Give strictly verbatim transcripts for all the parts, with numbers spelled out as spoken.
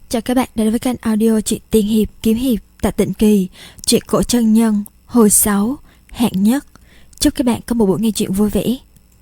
Chào các bạn đã đến với kênh audio truyện tiên hiệp kiếm hiệp tại Tịnh Kỳ, truyện cổ chân nhân, hồi sáu, hạng nhất. Chúc các bạn có một buổi nghe truyện vui vẻ.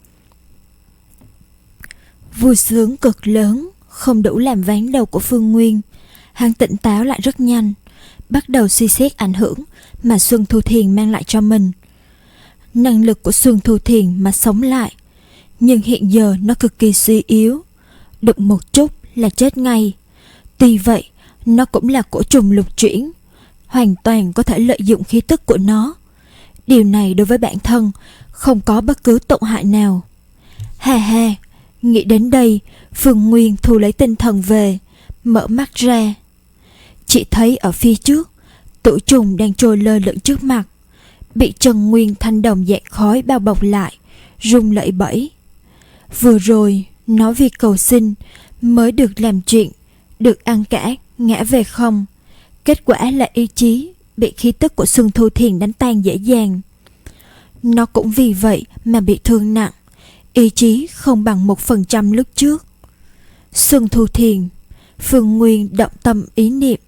Vui sướng cực lớn không đủ làm ván đầu của Phương Nguyên. Hắn tỉnh táo lại rất nhanh, bắt đầu suy xét ảnh hưởng mà Xuân Thu Thiền mang lại cho mình. Năng lực của Xuân Thu Thiền mà sống lại, nhưng hiện giờ nó cực kỳ suy yếu, đụng một chút là chết ngay. Tuy vậy, nó cũng là cổ trùng lục chuyển, hoàn toàn có thể lợi dụng khí tức của nó. Điều này đối với bản thân không có bất cứ tổn hại nào. Hà hà, nghĩ đến đây, Phương Nguyên thu lấy tinh thần về, mở mắt ra. Chỉ thấy ở phía trước, tử trùng đang trôi lơ lửng trước mặt, bị Trần Nguyên thanh đồng dạng khói bao bọc lại, rung lẩy bẩy. Vừa rồi, nó vì cầu sinh mới được làm chuyện, được ăn cả, ngã về không. Kết quả là ý chí bị khí tức của Xuân Thu Thiền đánh tan dễ dàng. Nó cũng vì vậy mà bị thương nặng, ý chí không bằng một phần trăm lúc trước. Xuân Thu Thiền, Phương Nguyên động tâm ý niệm,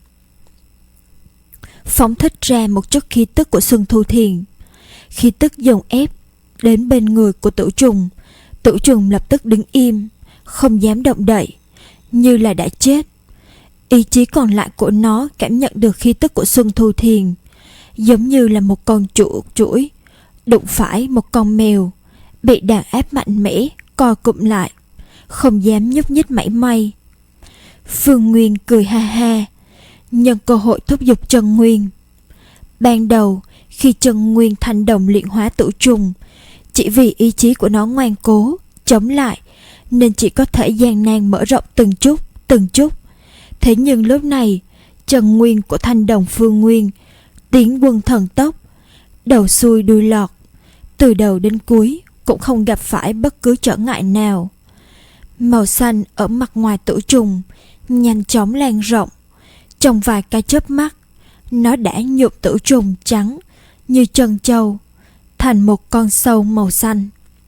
phóng thích ra một chút khí tức của Xuân Thu Thiền. Khí tức dồn ép đến bên người của tử trùng. Tử trùng lập tức đứng im, không dám động đậy, như là đã chết. Ý chí còn lại của nó cảm nhận được khí tức của Xuân Thu Thiền, giống như là một con chuột chuỗi đụng phải một con mèo, bị đàn áp mạnh mẽ, co cụm lại, không dám nhúc nhích mảy may. Phương Nguyên cười ha ha, nhân cơ hội thúc giục Trần Nguyên. Ban đầu, khi Trần Nguyên thành đồng luyện hóa tử trùng, chỉ vì ý chí của nó ngoan cố, chống lại, nên chỉ có thể gian nan mở rộng từng chút, từng chút. Thế nhưng lúc này, Trần Nguyên của thanh đồng Phương Nguyên tiến quân thần tốc, đầu xuôi đuôi lọt, từ đầu đến cuối cũng không gặp phải bất cứ trở ngại nào. Màu xanh ở mặt ngoài tử trùng nhanh chóng lan rộng, trong vài cái chớp mắt, nó đã nhuộm tử trùng trắng như trân châu thành một con sâu màu xanh.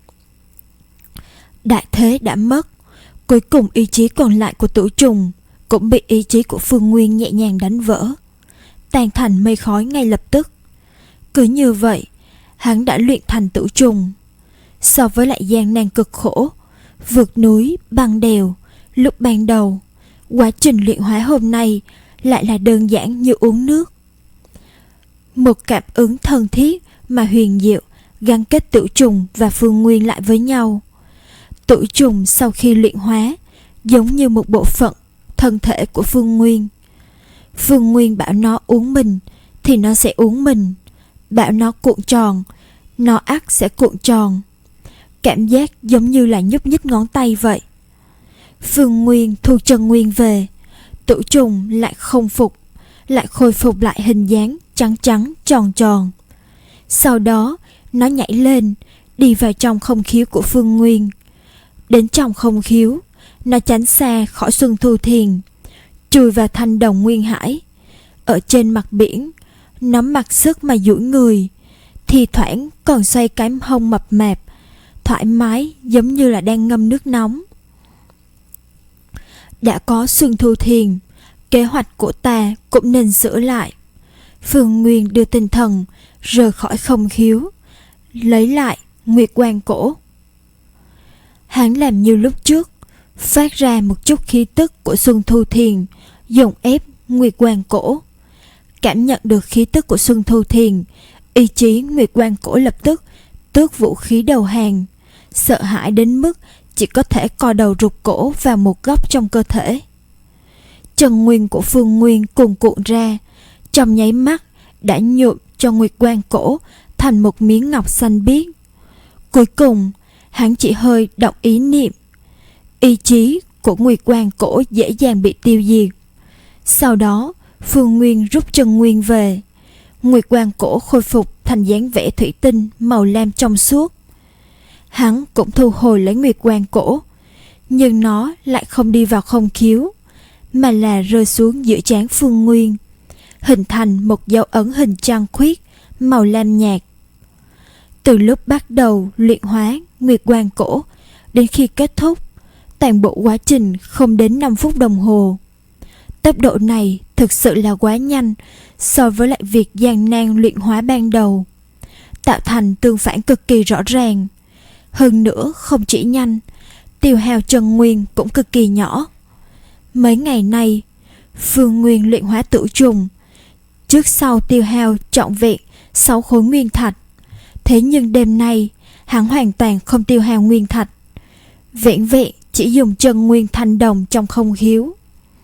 Đại thế đã mất, cuối cùng ý chí còn lại của tử trùng cũng bị ý chí của Phương Nguyên nhẹ nhàng đánh vỡ, tan thành mây khói ngay lập tức. Cứ như vậy, hắn đã luyện thành tử trùng. So với lại gian nan cực khổ, vượt núi, băng đèo, lúc ban đầu, quá trình luyện hóa hôm nay lại là đơn giản như uống nước. Một cảm ứng thân thiết mà huyền diệu gắn kết tử trùng và Phương Nguyên lại với nhau. Tử trùng sau khi luyện hóa giống như một bộ phận thân thể của Phương Nguyên. Phương Nguyên bảo nó uống mình thì nó sẽ uống mình, bảo nó cuộn tròn, nó ắt sẽ cuộn tròn. Cảm giác giống như là nhúc nhích ngón tay vậy. Phương Nguyên thu Trần Nguyên về, tử trùng lại không phục, lại khôi phục lại hình dáng trắng trắng tròn tròn. Sau đó nó nhảy lên, đi vào trong không khiếu của Phương Nguyên. Đến trong không khiếu, nó tránh xa khỏi Xuân Thu Thiền, chui vào thanh đồng Nguyên Hải. Ở trên mặt biển, nó mặc sức mà duỗi người, thì thoảng còn xoay cái hông mập mạp, thoải mái giống như là đang ngâm nước nóng. Đã có Xuân Thu Thiền, kế hoạch của ta cũng nên sửa lại. Phương Nguyên đưa tinh thần rời khỏi không khiếu, lấy lại Nguyệt Quang Cổ. Hắn làm như lúc trước, phát ra một chút khí tức của Xuân Thu Thiền, dồn ép Nguyệt Quang Cổ. Cảm nhận được khí tức của Xuân Thu Thiền, ý chí Nguyệt Quang Cổ lập tức tước vũ khí đầu hàng, sợ hãi đến mức chỉ có thể co đầu rụt cổ vào một góc trong cơ thể. Trần Nguyên của Phương Nguyên cuồn cuộn ra, trong nháy mắt đã nhuộm cho Nguyệt Quang Cổ thành một miếng ngọc xanh biếc. Cuối cùng, hắn chỉ hơi động ý niệm, ý chí của Nguyệt Quang Cổ dễ dàng bị tiêu diệt. Sau đó, Phương Nguyên rút Trần Nguyên về, Nguyệt Quang Cổ khôi phục thành dáng vẻ thủy tinh màu lam trong suốt. Hắn cũng thu hồi lấy Nguyệt Quang Cổ, nhưng nó lại không đi vào không khiếu, mà là rơi xuống giữa trán Phương Nguyên, hình thành một dấu ấn hình trăng khuyết màu lam nhạt. Từ lúc bắt đầu luyện hóa Nguyệt Quang Cổ đến khi kết thúc, toàn bộ quá trình không đến năm phút đồng hồ. Tốc độ này thực sự là quá nhanh so với lại việc gian nan luyện hóa ban đầu, tạo thành tương phản cực kỳ rõ ràng. Hơn nữa không chỉ nhanh, tiêu hao chân nguyên cũng cực kỳ nhỏ. Mấy ngày nay, Phương Nguyên luyện hóa tử trùng, trước sau tiêu hao trọn vẹn sáu khối nguyên thạch. Thế nhưng đêm nay, hắn hoàn toàn không tiêu hao nguyên thạch, vẹn vẹn chỉ dùng chân nguyên thanh đồng trong không khiếu.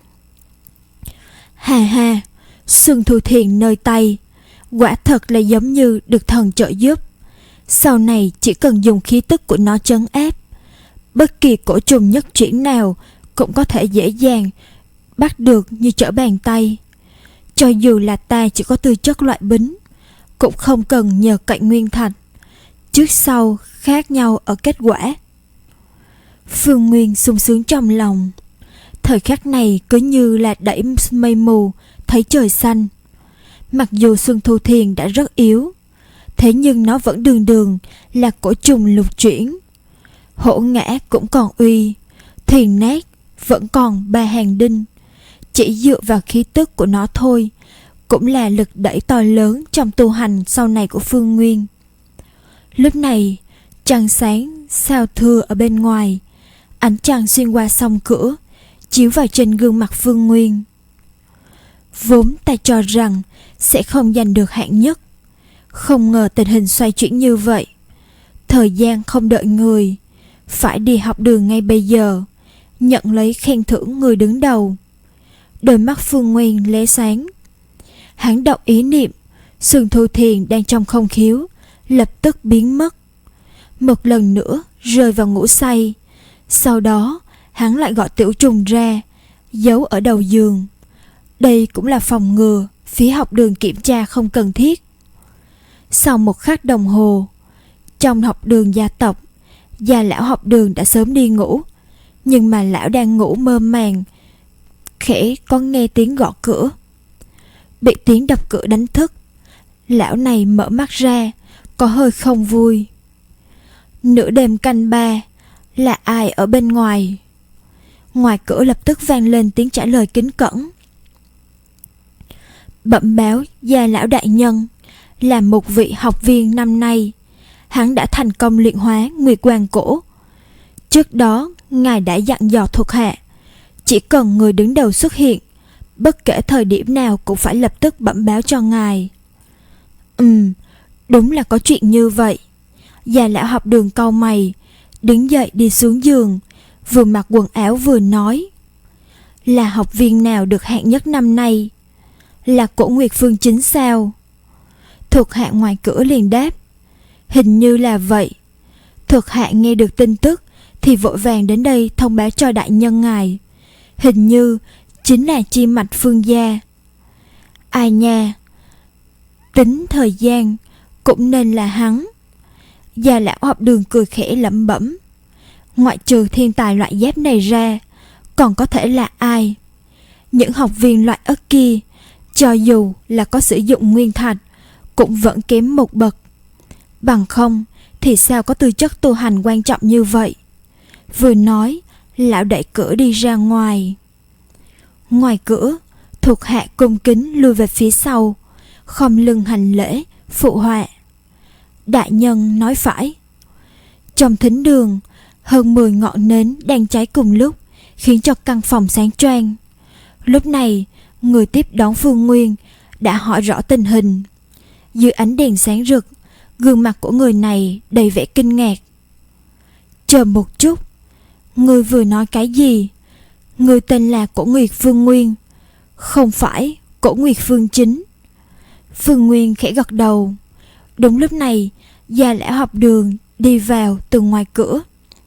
Hà hà, Xuân Thu Thiền nơi tay, quả thật là giống như được thần trợ giúp. Sau này chỉ cần dùng khí tức của nó trấn áp, bất kỳ cổ trùng nhất chuyển nào cũng có thể dễ dàng bắt được như trở bàn tay. Cho dù là ta chỉ có tư chất loại bính, cũng không cần nhờ cậy nguyên thạch, trước sau khác nhau ở kết quả. Phương Nguyên sung sướng trong lòng. Thời khắc này cứ như là đẩy mây mù thấy trời xanh. Mặc dù Xuân Thu Thiền đã rất yếu, thế nhưng nó vẫn đường đường là cổ trùng lục chuyển. Hổ ngã cũng còn uy, thuyền nát vẫn còn ba hàng đinh. Chỉ dựa vào khí tức của nó thôi cũng là lực đẩy to lớn trong tu hành sau này của Phương Nguyên. Lúc này trăng sáng sao thưa ở bên ngoài, ánh trăng xuyên qua song cửa chiếu vào trên gương mặt Phương Nguyên. Vốn ta cho rằng sẽ không giành được hạng nhất, không ngờ tình hình xoay chuyển như vậy. Thời gian không đợi người, phải đi học đường ngay bây giờ, nhận lấy khen thưởng người đứng đầu. Đôi mắt Phương Nguyên lóe sáng. Hắn động ý niệm, Xuân Thu Thiền đang trong không khiếu lập tức biến mất, một lần nữa rơi vào ngủ say. Sau đó hắn lại gọi tiểu trùng ra, giấu ở đầu giường. Đây cũng là phòng ngừa phía học đường kiểm tra không cần thiết. Sau một khắc đồng hồ, trong học đường gia tộc, già lão học đường đã sớm đi ngủ, nhưng mà lão đang ngủ mơ màng, khẽ có nghe tiếng gõ cửa. Bị tiếng đập cửa đánh thức, lão này mở mắt ra, có hơi không vui. Nửa đêm canh ba, là ai ở bên ngoài? Ngoài cửa lập tức vang lên tiếng trả lời kính cẩn. Bẩm báo gia lão đại nhân, là một vị học viên năm nay, hắn đã thành công luyện hóa Nguyệt Quang Cổ. Trước đó ngài đã dặn dò thuộc hạ, chỉ cần người đứng đầu xuất hiện, bất kể thời điểm nào cũng phải lập tức bẩm báo cho ngài. Ừm, đúng là có chuyện như vậy. Già lão học đường cau mày, đứng dậy đi xuống giường, vừa mặc quần áo vừa nói. Là học viên nào được hạng nhất năm nay? Là Cổ Nguyệt Phương Chính sao? Thuộc hạ ngoài cửa liền đáp. Hình như là vậy. Thuộc hạ nghe được tin tức thì vội vàng đến đây thông báo cho đại nhân ngài. Hình như chính là chi mạch Phương gia. Ai nha, tính thời gian cũng nên là hắn. Già lão học đường cười khẽ lẩm bẩm. Ngoại trừ thiên tài loại giáp này ra, còn có thể là ai? Những học viên loại ất kia, cho dù là có sử dụng nguyên thạch, cũng vẫn kém một bậc. Bằng không thì sao có tư chất tu hành quan trọng như vậy? Vừa nói, lão đẩy cửa đi ra ngoài. Ngoài cửa, thuộc hạ cung kính lui về phía sau, khom lưng hành lễ, phụ họa. Đại nhân nói phải. Trong thính đường, hơn mười ngọn nến đang cháy cùng lúc, khiến cho căn phòng sáng choang. Lúc này, người tiếp đón Phương Nguyên đã hỏi rõ tình hình. Dưới ánh đèn sáng rực, gương mặt của người này đầy vẻ kinh ngạc. Chờ một chút, người vừa nói cái gì? Người tên là Cổ Nguyệt Phương Nguyên, không phải Cổ Nguyệt Phương Chính. Phương Nguyên khẽ gật đầu. Đúng lúc này, già lão học đường đi vào từ ngoài cửa.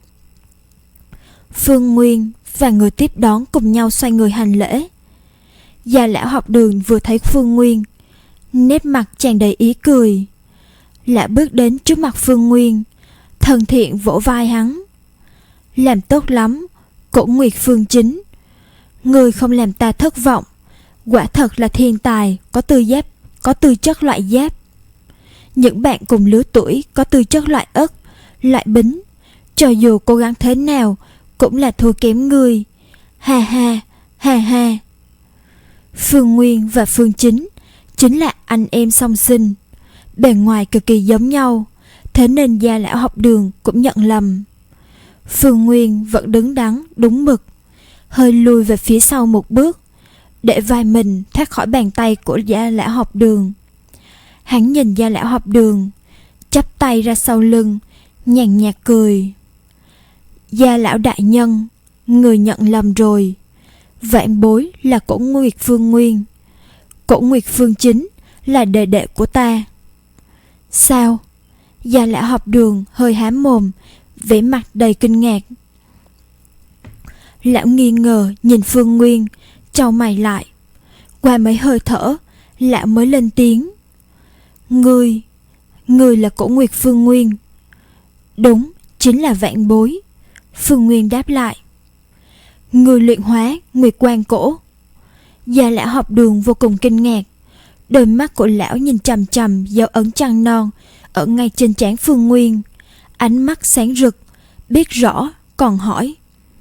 Phương Nguyên và người tiếp đón cùng nhau xoay người hành lễ. Già lão học đường vừa thấy Phương Nguyên, nét mặt tràn đầy ý cười. Lão bước đến trước mặt Phương Nguyên, thân thiện vỗ vai hắn. Làm tốt lắm, Cổ Nguyệt Phương Chính. Người không làm ta thất vọng, quả thật là thiên tài, có tư giáp, có tư chất loại giáp. Những bạn cùng lứa tuổi có tư chất loại ất, loại bính, cho dù cố gắng thế nào cũng là thua kém ngươi. Ha ha, ha ha. Phương Nguyên và Phương Chính chính là anh em song sinh, bề ngoài cực kỳ giống nhau, thế nên Gia lão học đường cũng nhận lầm. Phương Nguyên vẫn đứng đắn đúng mực, hơi lùi về phía sau một bước, để vai mình thoát khỏi bàn tay của Gia lão học đường. Hắn nhìn Gia lão học đường, chắp tay ra sau lưng, nhàn nhạt cười. Gia lão đại nhân, người nhận lầm rồi. Vạn bối là Cổ Nguyệt Phương Nguyên, Cổ Nguyệt Phương Chính là đệ đệ của ta. Sao? Gia lão học đường hơi há mồm, vẻ mặt đầy kinh ngạc. Lão nghi ngờ nhìn Phương Nguyên, chau mày lại. Qua mấy hơi thở, lão mới lên tiếng. Ngươi, ngươi là Cổ Nguyệt Phương Nguyên. Đúng, chính là vạn bối. Phương Nguyên đáp lại. Ngươi luyện hóa Nguyệt Quang Cổ. Gia lão học đường vô cùng kinh ngạc. Đôi mắt của lão nhìn chằm chằm dấu ấn trăng non ở ngay trên trán Phương Nguyên. Ánh mắt sáng rực, biết rõ, còn hỏi.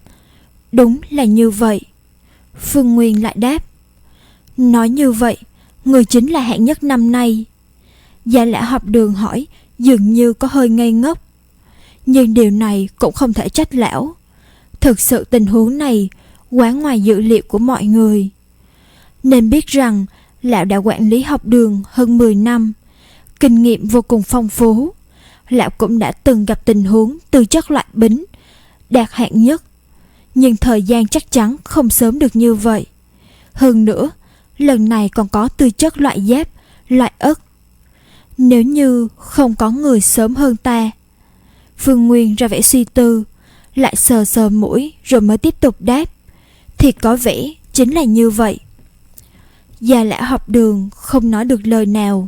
Đúng là như vậy. Phương Nguyên lại đáp. Nói như vậy, người chính là hạng nhất năm nay. Gia lão học đường hỏi dường như có hơi ngây ngốc. Nhưng điều này cũng không thể trách lão. Thực sự tình huống này quá ngoài dự liệu của mọi người. Nên biết rằng lão đã quản lý học đường hơn mười năm, kinh nghiệm vô cùng phong phú. Lão cũng đã từng gặp tình huống tư chất loại bính đạt hạng nhất, nhưng thời gian chắc chắn không sớm được như vậy. Hơn nữa, lần này còn có tư chất loại giáp, loại ất. Nếu như không có người sớm hơn ta. Phương Nguyên ra vẻ suy tư, lại sờ sờ mũi rồi mới tiếp tục đáp. Thì có vẻ chính là như vậy. Gia lão học đường không nói được lời nào.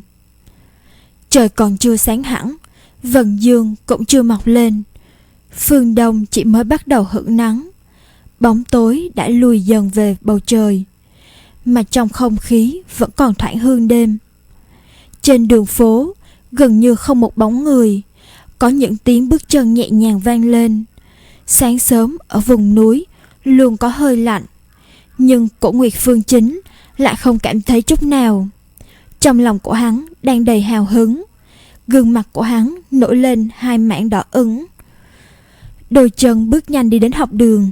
Trời còn chưa sáng hẳn, vầng dương cũng chưa mọc lên. Phương Đông chỉ mới bắt đầu hửng nắng. Bóng tối đã lùi dần về bầu trời, mà trong không khí vẫn còn thoảng hương đêm. Trên đường phố gần như không một bóng người, có những tiếng bước chân nhẹ nhàng vang lên. Sáng sớm ở vùng núi luôn có hơi lạnh, nhưng Cổ Nguyệt Phương Chính lại không cảm thấy chút nào. Trong lòng của hắn đang đầy hào hứng, gương mặt của hắn nổi lên hai mảng đỏ ửng. Đôi chân bước nhanh đi đến học đường.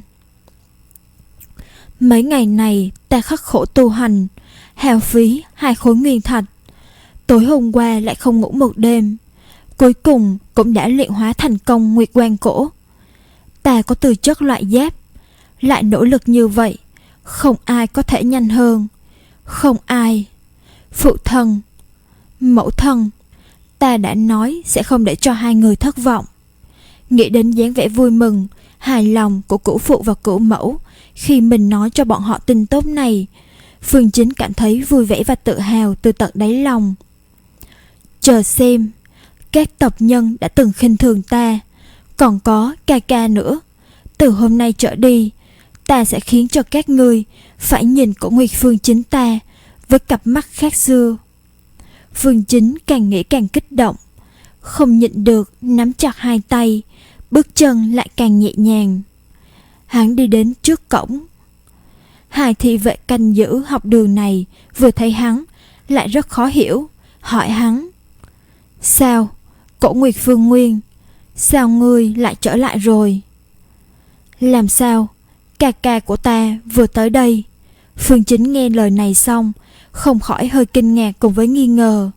Mấy ngày này ta khắc khổ tu hành, hao phí hai khối nguyên thạch. Tối hôm qua lại không ngủ một đêm, cuối cùng cũng đã luyện hóa thành công Nguyệt Quang Cổ. Ta có tư chất loại giáp, lại nỗ lực như vậy, không ai có thể nhanh hơn. Không ai. Phụ thân, mẫu thân, ta đã nói sẽ không để cho hai người thất vọng. Nghĩ đến dáng vẻ vui mừng, hài lòng của cửu phụ và cửu mẫu khi mình nói cho bọn họ tin tốt này, Phương Chính cảm thấy vui vẻ và tự hào từ tận đáy lòng. Chờ xem, các tộc nhân đã từng khinh thường ta, còn có ca ca nữa. Từ hôm nay trở đi, ta sẽ khiến cho các ngươi phải nhìn Cổ Nguyệt Phương Chính ta với cặp mắt khác xưa. Phương Chính càng nghĩ càng kích động, không nhịn được nắm chặt hai tay, bước chân lại càng nhẹ nhàng. Hắn đi đến trước cổng. Hai thị vệ canh giữ học đường này vừa thấy hắn lại rất khó hiểu, hỏi hắn. Sao, Cổ Nguyệt Phương Nguyên, sao ngươi lại trở lại rồi? Làm sao? Ca ca của ta vừa tới đây. Phương Chính nghe lời này xong, không khỏi hơi kinh ngạc cùng với nghi ngờ.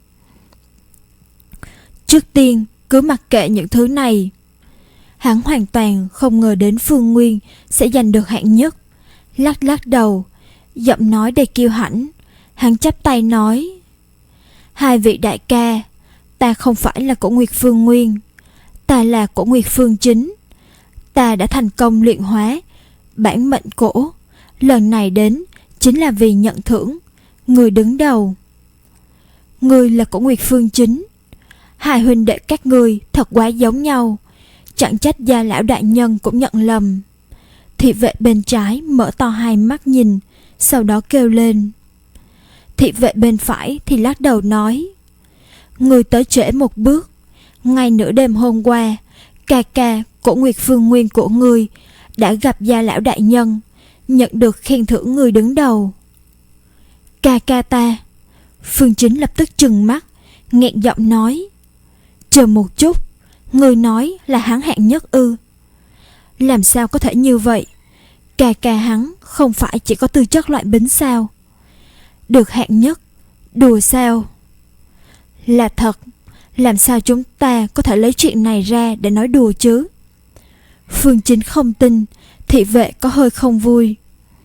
Trước tiên, cứ mặc kệ những thứ này. Hắn hoàn toàn không ngờ đến Phương Nguyên sẽ giành được hạng nhất. Lắc lắc đầu, giọng nói đầy kiêu hãnh. Hắn chắp tay nói. Hai vị đại ca, ta không phải là Cổ Nguyệt Phương Nguyên, ta là Cổ Nguyệt Phương Chính. Ta đã thành công luyện hóa bản mệnh cổ, lần này đến chính là vì nhận thưởng người đứng đầu. Ngươi là Cổ Nguyệt Phương Chính. Hai huynh đệ các ngươi thật quá giống nhau, chẳng trách Gia lão đại nhân cũng nhận lầm. Thị vệ bên trái mở to hai mắt nhìn, sau đó kêu lên. Thị vệ bên phải thì lắc đầu nói. Ngươi tới trễ một bước. Ngay nửa đêm hôm qua, ca ca Cổ Nguyệt Phương Nguyên của ngươi đã gặp Gia lão đại nhân, nhận được khen thưởng người đứng đầu. Ca ca ta. Phương Chính lập tức trừng mắt, nghẹn giọng nói: Chờ một chút, người nói là hắn hạng nhất ư? Làm sao có thể như vậy? Ca ca hắn không phải chỉ có tư chất loại bính sao? Được hạng nhất? Đùa sao? Là thật. Làm sao chúng ta có thể lấy chuyện này ra để nói đùa chứ? Phương Chính không tin, thị vệ có hơi không vui.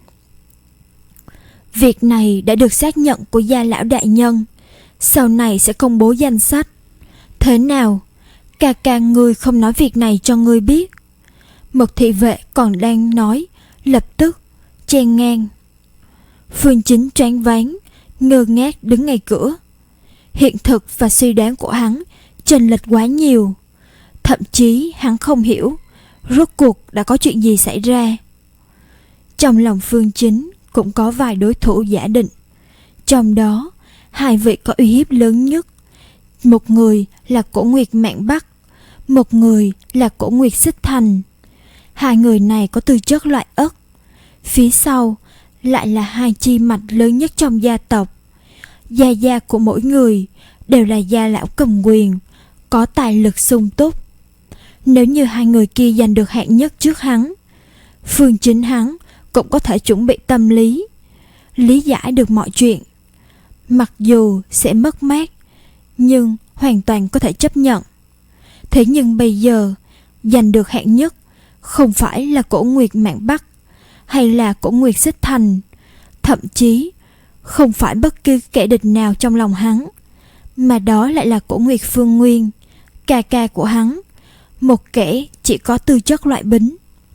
Việc này đã được xác nhận của gia lão đại nhân, sau này sẽ công bố danh sách. Thế nào? Ca ca ngươi không nói việc này cho ngươi biết? Một thị vệ còn đang nói, lập tức chen ngang. Phương Chính choáng váng, ngơ ngác đứng ngay cửa. Hiện thực và suy đoán của hắn chênh lệch quá nhiều. Thậm chí hắn không hiểu rốt cuộc đã có chuyện gì xảy ra. Trong lòng Phương Chính cũng có vài đối thủ giả định. Trong đó, hai vị có uy hiếp lớn nhất. Một người là Cổ Nguyệt Mạn Bắc, một người là Cổ Nguyệt Xích Thành. Hai người này có tư chất loại ất. Phía sau lại là hai chi mạch lớn nhất trong gia tộc. Gia gia của mỗi người đều là gia lão cầm quyền, có tài lực sung túc. Nếu như hai người kia giành được hạng nhất trước hắn, Phương Chính hắn cũng có thể chuẩn bị tâm lý, lý giải được mọi chuyện. Mặc dù sẽ mất mát, nhưng hoàn toàn có thể chấp nhận. Thế nhưng bây giờ giành được hạng nhất không phải là Cổ Nguyệt Mạn Bắc hay là Cổ Nguyệt Xích Thành, thậm chí không phải bất cứ kẻ địch nào trong lòng hắn, mà đó lại là Cổ Nguyệt Phương Nguyên, ca ca của hắn, một kẻ chỉ có tư chất loại bính.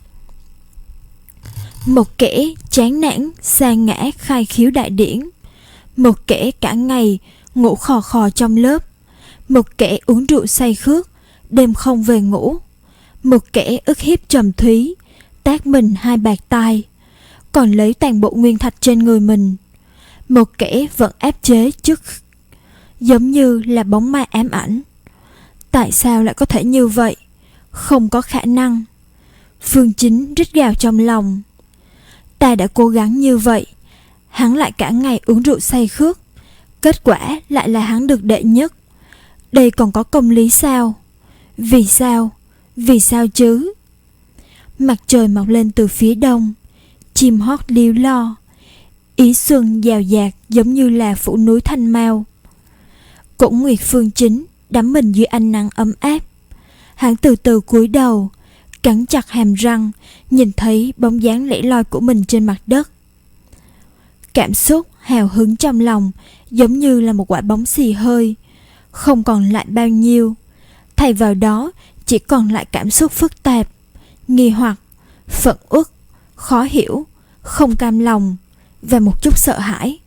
Một kẻ chán nản sa ngã khai khiếu đại điển, một kẻ cả ngày ngủ khò khò trong lớp, một kẻ uống rượu say khước đêm không về ngủ, một kẻ ức hiếp Trầm Thúy, tát mình hai bạt tai, còn lấy toàn bộ nguyên thạch trên người mình. Một kẻ vẫn áp chế trước, giống như là bóng ma ám ảnh. Tại sao lại có thể như vậy? Không có khả năng. Phương Chính rít gào trong lòng. Ta đã cố gắng như vậy, hắn lại cả ngày uống rượu say khước, kết quả lại là hắn được đệ nhất. Đây còn có công lý sao? Vì sao? Vì sao chứ? Mặt trời mọc lên từ phía đông, chim hót líu lo, ý xuân dào dạt giống như là phủ núi Thanh Mao. Cổ Nguyệt Phương Chính đắm mình dưới ánh nắng ấm áp. Hắn từ từ cúi đầu, cắn chặt hàm răng, nhìn thấy bóng dáng lẻ loi của mình trên mặt đất. Cảm xúc hào hứng trong lòng giống như là một quả bóng xì hơi, không còn lại bao nhiêu. Thay vào đó chỉ còn lại cảm xúc phức tạp, nghi hoặc, phẫn uất, khó hiểu, không cam lòng và một chút sợ hãi.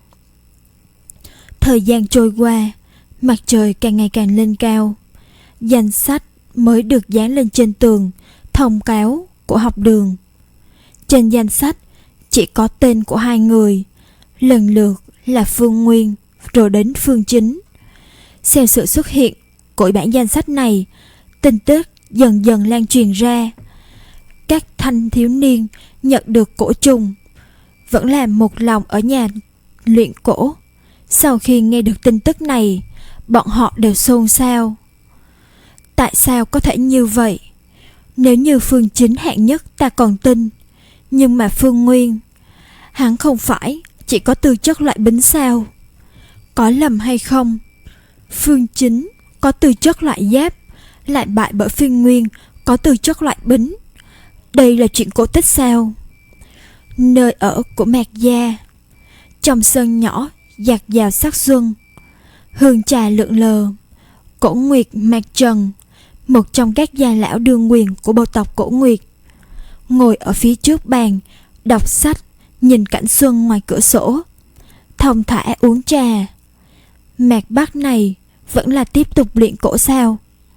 Thời gian trôi qua, mặt trời càng ngày càng lên cao. Danh sách mới được dán lên trên tường thông cáo của học đường. Trên danh sách chỉ có tên của hai người, lần lượt là Phương Nguyên rồi đến Phương Chính. Theo sự xuất hiện của bản danh sách này, tin tức dần dần lan truyền ra. Các thanh thiếu niên nhận được cổ trùng vẫn là một lòng ở nhà luyện cổ. Sau khi nghe được tin tức này, bọn họ đều xôn xao. Tại sao có thể như vậy? Nếu như Phương Chính hạng nhất ta còn tin, nhưng mà Phương Nguyên, hắn không phải chỉ có tư chất loại bính sao? Có lầm hay không? Phương Chính có tư chất loại giáp, lại bại bởi Phương Nguyên có tư chất loại bính. Đây là chuyện cổ tích sao? Nơi ở của Mạc Gia. Trong sân nhỏ dạt dào sắc xuân, hương trà lượn lờ. Cổ Nguyệt Mạc Trần, một trong các gia lão đương quyền của bộ tộc Cổ Nguyệt, ngồi ở phía trước bàn đọc sách, nhìn cảnh xuân ngoài cửa sổ, thong thả uống trà. Mạc Bắc này vẫn là tiếp tục luyện cổ sao?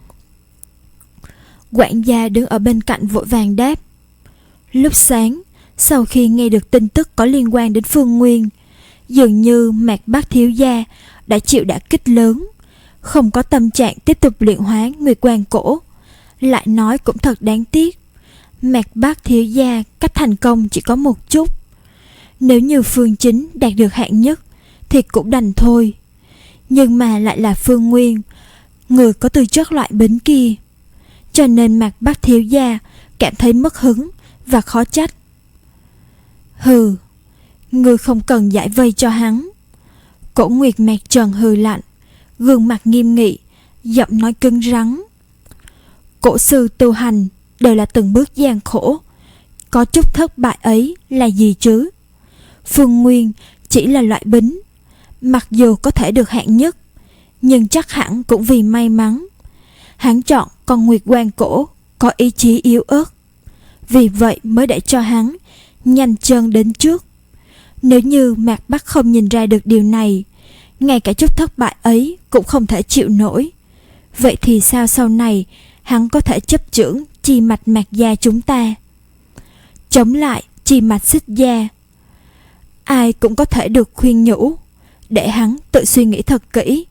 Quản gia đứng ở bên cạnh vội vàng đáp. Lúc sáng, sau khi nghe được tin tức có liên quan đến Phương Nguyên, dường như Mạc Bắc thiếu gia đã chịu đả kích lớn, không có tâm trạng tiếp tục luyện hóa Nguyệt Quan cổ. Lại nói cũng thật đáng tiếc, Mạc Bắc thiếu gia cách thành công chỉ có một chút. Nếu như Phương Chính đạt được hạng nhất, thì cũng đành thôi. Nhưng mà lại là Phương Nguyên, người có tư chất loại bính kia, cho nên Mạc Bắc thiếu gia cảm thấy mất hứng và khó trách. Hừ, ngươi không cần giải vây cho hắn. Cổ Nguyệt Mạc Trần hừ lạnh, gương mặt nghiêm nghị, giọng nói cứng rắn. Cổ sư tu hành đều là từng bước gian khổ, có chút thất bại ấy là gì chứ? Phương Nguyên chỉ là loại bính, mặc dù có thể được hạng nhất, nhưng chắc hẳn cũng vì may mắn. Hắn chọn con Nguyệt Quan Cổ có ý chí yếu ớt, vì vậy mới để cho hắn nhanh chân đến trước. Nếu như Mạc Bắc không nhìn ra được điều này, ngay cả chút thất bại ấy cũng không thể chịu nổi, vậy thì sao sau này hắn có thể chấp chưởng chi mạch Mạc gia chúng ta? Chống lại chi mạch Xích gia, ai cũng có thể được khuyên nhủ, để hắn tự suy nghĩ thật kỹ.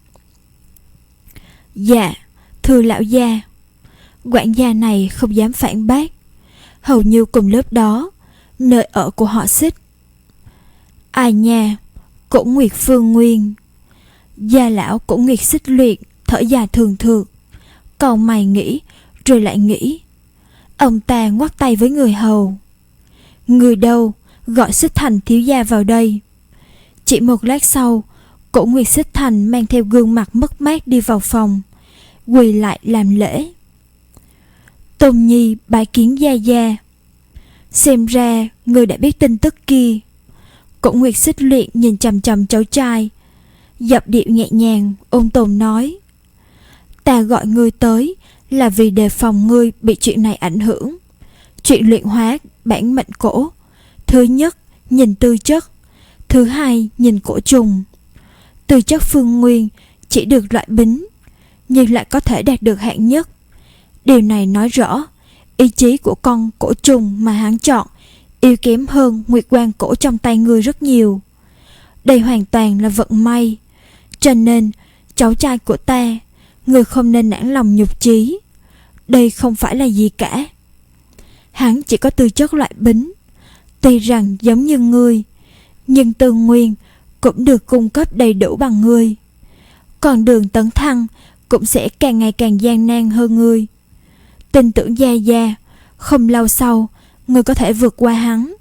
Dạ, thưa lão gia. Quản gia này không dám phản bác, hầu như cùng lớp đó, nơi ở của họ Xích. Ai nha, Cổ Nguyệt Phương Nguyên. Gia lão Cổ Nguyệt Xích Luyện thở dài thường thường, cau mày nghĩ rồi lại nghĩ. Ông ta ngoắt tay với người hầu. Người đâu, gọi Xích Thành thiếu gia vào đây. Chỉ một lát sau, Cổ Nguyệt Xích Thành mang theo gương mặt mất mát đi vào phòng, quỳ lại làm lễ. Tôn Nhi bái kiến gia gia. Xem ra người đã biết tin tức kia. Cổ Nguyệt Xích Luyện nhìn chằm chằm cháu trai, giọng điệu nhẹ nhàng ôn tồn nói. Ta gọi ngươi tới là vì đề phòng ngươi bị chuyện này ảnh hưởng. Chuyện luyện hóa bản mệnh cổ, thứ nhất nhìn tư chất, thứ hai nhìn cổ trùng. Tư chất Phương Nguyên chỉ được loại bính, nhưng lại có thể đạt được hạng nhất. Điều này nói rõ ý chí của con cổ trùng mà hắn chọn yếu kém hơn Nguyệt Quan Cổ trong tay ngươi rất nhiều. Đây hoàn toàn là vận may, cho nên cháu trai của ta, ngươi không nên nản lòng nhục chí. Đây không phải là gì cả. Hắn chỉ có tư chất loại bính, tuy rằng giống như ngươi, nhưng tư nguyên cũng được cung cấp đầy đủ bằng ngươi. Còn đường tấn thăng cũng sẽ càng ngày càng gian nan hơn ngươi. Tin tưởng gia gia, không lâu sau ngươi có thể vượt qua hắn.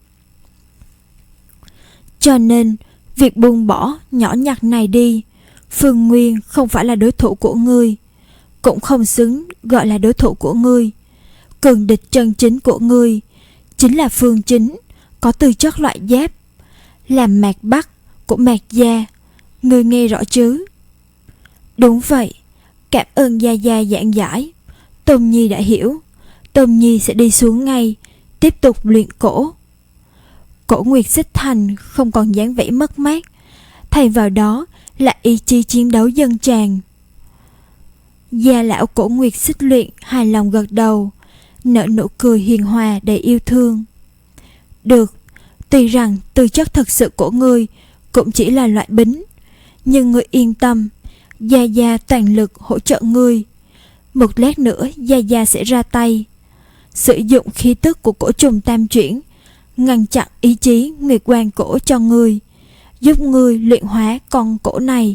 Cho nên việc buông bỏ nhỏ nhặt này đi. Phương Nguyên không phải là đối thủ của ngươi, cũng không xứng gọi là đối thủ của ngươi. Cường địch chân chính của ngươi chính là Phương Chính, có tư chất loại giáp, làm Mạc Bắc của Mạc gia. Ngươi nghe rõ chứ? Đúng vậy, cảm ơn gia gia giảng giải. Tôn Nhi đã hiểu. Tôn Nhi sẽ đi xuống ngay, tiếp tục luyện cổ. Cổ Nguyệt Xích Thành không còn dáng vẻ mất mát, thay vào đó là ý chí chiến đấu dâng tràn. Gia lão Cổ Nguyệt Xích Luyện hài lòng gật đầu, nở nụ cười hiền hòa đầy yêu thương. Được, tuy rằng tư chất thật sự của ngươi cũng chỉ là loại bính, nhưng ngươi yên tâm, gia gia toàn lực hỗ trợ ngươi. Một lát nữa gia gia sẽ ra tay, sử dụng khí tức của cổ trùng tam chuyển, ngăn chặn ý chí Nguyệt Quan Cổ cho ngươi, giúp ngươi luyện hóa con cổ này.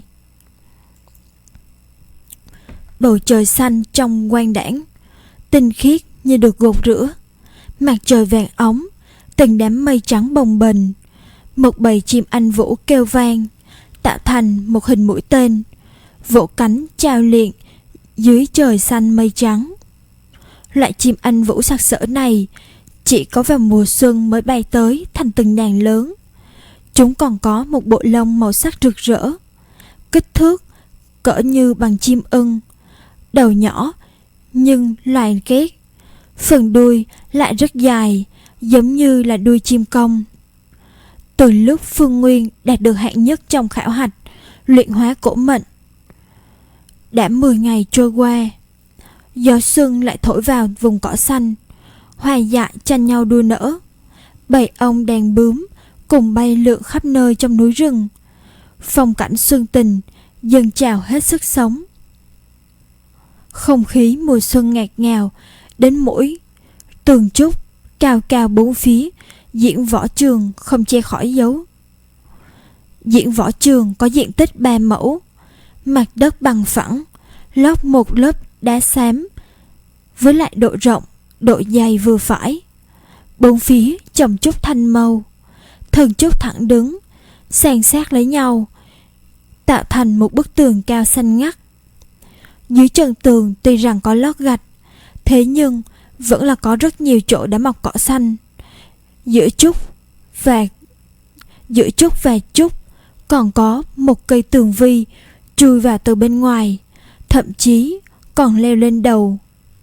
Bầu trời xanh trong quang đãng, tinh khiết như được gột rửa. Mặt trời vàng óng, từng đám mây trắng bồng bềnh. Một bầy chim anh vũ kêu vang, tạo thành một hình mũi tên, vỗ cánh chào liệng dưới trời xanh mây trắng. Loại chim anh vũ sặc sỡ này chỉ có vào mùa xuân mới bay tới thành từng đàn lớn. Chúng còn có một bộ lông màu sắc rực rỡ, kích thước cỡ như bằng chim ưng, đầu nhỏ nhưng loài két, phần đuôi lại rất dài, giống như là đuôi chim công. Từ lúc Phương Nguyên đạt được hạng nhất trong khảo hạch luyện hóa cổ mệnh, đã mười ngày trôi qua. Gió xuân lại thổi vào vùng cỏ xanh, hoa dại tranh nhau đua nở. Bầy ong đàn bướm cùng bay lượn khắp nơi trong núi rừng. Phong cảnh xuân tình dâng trào hết sức sống. Không khí mùa xuân ngạt ngào đến mỗi tường trúc cao cao bốn phía, diễn võ trường không che khỏi dấu. Diễn võ trường có diện tích ba mẫu, mặt đất bằng phẳng, lót một lớp đá xám với lại độ rộng, độ dày vừa phải. Bốn phía trồng trúc thanh màu, thân trúc thẳng đứng, san sát lấy nhau, tạo thành một bức tường cao xanh ngắt. Dưới chân tường tuy rằng có lót gạch, thế nhưng vẫn là có rất nhiều chỗ đã mọc cỏ xanh. Giữa trúc và giữa trúc và trúc còn có một cây tường vi chui vào từ bên ngoài, thậm chí còn leo lên đầu.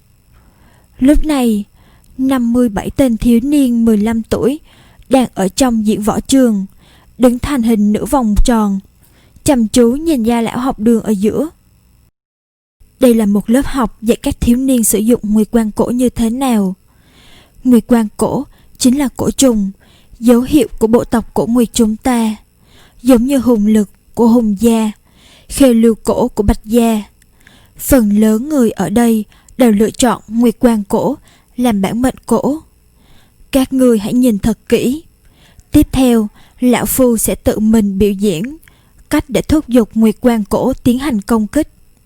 Lúc này, năm mươi bảy tên thiếu niên mười lăm tuổi đang ở trong diễn võ trường, đứng thành hình nửa vòng tròn, chăm chú nhìn Gia lão học đường ở giữa. Đây là một lớp học dạy các thiếu niên sử dụng nguyệt quang cổ như thế nào. Nguyệt quang cổ chính là cổ trùng, dấu hiệu của bộ tộc cổ nguyệt chúng ta, giống như hùng lực của hùng gia, khê lưu cổ của bạch gia. Phần lớn người ở đây đều lựa chọn nguyệt quang cổ làm bản mệnh cổ. Các ngươi hãy nhìn thật kỹ. Tiếp theo, lão phu sẽ tự mình biểu diễn cách để thúc giục nguyệt quang cổ tiến hành công kích.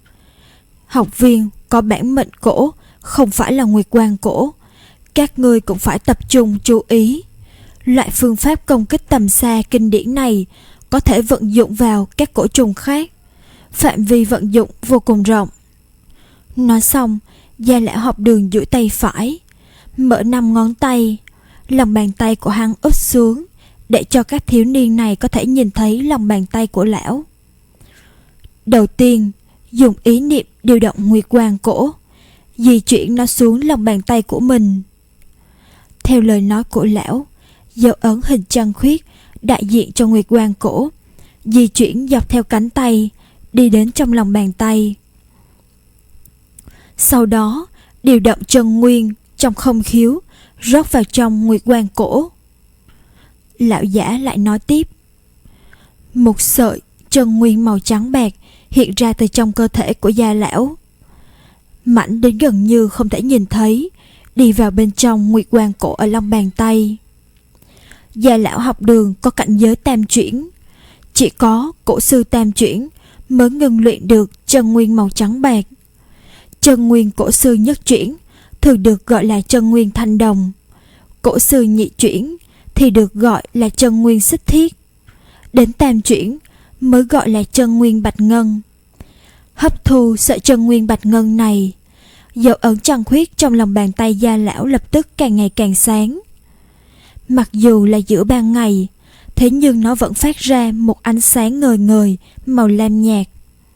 Học viên có bản mệnh cổ không phải là nguyệt quang cổ, các ngươi cũng phải tập trung chú ý. Loại phương pháp công kích tầm xa kinh điển này có thể vận dụng vào các cổ trùng khác, phạm vi vận dụng vô cùng rộng. Nói xong, Gia lão học đường duỗi tay phải, mở năm ngón tay, lòng bàn tay của hắn úp xuống để cho các thiếu niên này có thể nhìn thấy lòng bàn tay của lão. Đầu tiên, dùng ý niệm điều động nguyệt quang cổ, di chuyển nó xuống lòng bàn tay của mình. Theo lời nói của lão, dấu ấn hình trăng khuyết đại diện cho nguyệt quang cổ di chuyển dọc theo cánh tay, đi đến trong lòng bàn tay. Sau đó, điều động chân nguyên trong không khiếu rót vào trong nguyệt quang cổ. Lão giả lại nói tiếp. Một sợi chân nguyên màu trắng bạc hiện ra từ trong cơ thể của Gia lão, mảnh đến gần như không thể nhìn thấy, đi vào bên trong nguyệt quang cổ ở lòng bàn tay. Gia lão học đường có cảnh giới tam chuyển, chỉ có cổ sư tam chuyển mới ngưng luyện được chân nguyên màu trắng bạc. Chân nguyên cổ sư nhất chuyển thường được gọi là chân nguyên thanh đồng, cổ sư nhị chuyển thì được gọi là chân nguyên xích thiết, đến tam chuyển mới gọi là chân nguyên bạch ngân. Hấp thu sợi chân nguyên bạch ngân này, dấu ấn trăng khuyết trong lòng bàn tay Gia lão lập tức càng ngày càng sáng. Mặc dù là giữa ban ngày, thế nhưng nó vẫn phát ra một ánh sáng ngời ngời màu lam nhạt.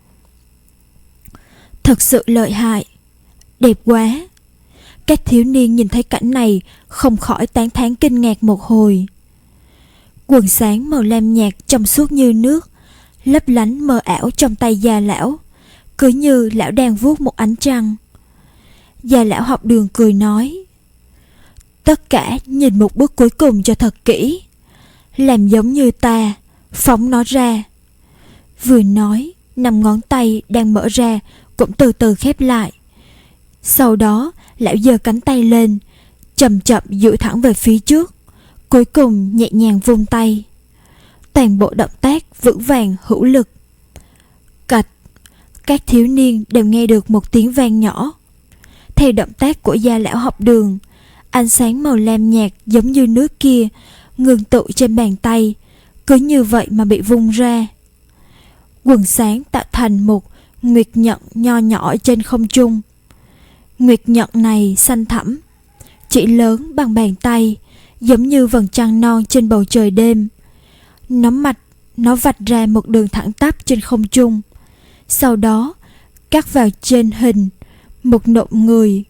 Thật sự lợi hại, đẹp quá. Các thiếu niên nhìn thấy cảnh này không khỏi tán thán kinh ngạc một hồi. Quần sáng màu lam nhạt trong suốt như nước, lấp lánh mờ ảo trong tay Gia lão, cứ như lão đang vuốt một ánh trăng. Gia lão học đường cười nói, tất cả nhìn một bước cuối cùng cho thật kỹ, làm giống như ta, phóng nó ra. Vừa nói, năm ngón tay đang mở ra cũng từ từ khép lại. Sau đó, lão giơ cánh tay lên, chậm chậm duỗi thẳng về phía trước, cuối cùng nhẹ nhàng vung tay. Toàn bộ động tác vững vàng hữu lực. Cạch, các thiếu niên đều nghe được một tiếng vang nhỏ. Theo động tác của Gia lão học đường, ánh sáng màu lam nhạt giống như nước kia ngưng tụ trên bàn tay, cứ như vậy mà bị vung ra. Quần sáng tạo thành một nguyệt nhẫn nho nhỏ trên không trung. Nguyệt nhẫn này xanh thẳm, chỉ lớn bằng bàn tay, giống như vầng trăng non trên bầu trời đêm. Nó mạch, nó vạch ra một đường thẳng tắp trên không trung. Sau đó, cắt vào trên hình một nộm người.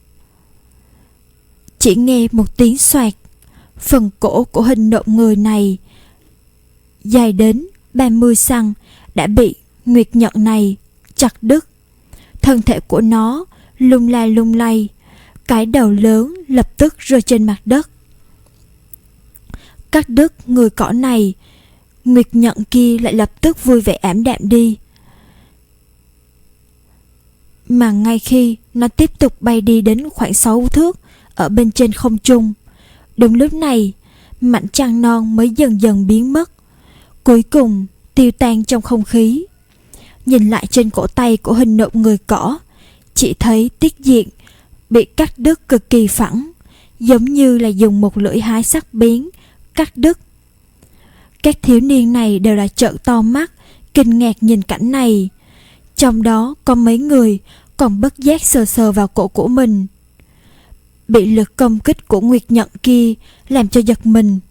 Chỉ nghe một tiếng xoạt, phần cổ của hình nộm người này dài đến ba mươi xăng đã bị nguyệt nhẫn này chặt đứt. Thân thể của nó lung la lung lay, cái đầu lớn lập tức rơi trên mặt đất. Cắt đứt người cỏ này, nguyệt nhẫn kia lại lập tức vui vẻ ảm đạm đi. Mà ngay khi nó tiếp tục bay đi đến khoảng sáu thước ở bên trên không trung, đúng lúc này mảnh trăng non mới dần dần biến mất, cuối cùng tiêu tan trong không khí. Nhìn lại trên cổ tay của hình nộm người cỏ, chỉ thấy tiết diện bị cắt đứt cực kỳ phẳng, giống như là dùng một lưỡi hái sắc bén cắt đứt. Các thiếu niên này đều là trợn to mắt, kinh ngạc nhìn cảnh này. Trong đó có mấy người còn bất giác sờ sờ vào cổ của mình. Bị lực công kích của Nguyệt Nhận kia làm cho giật mình.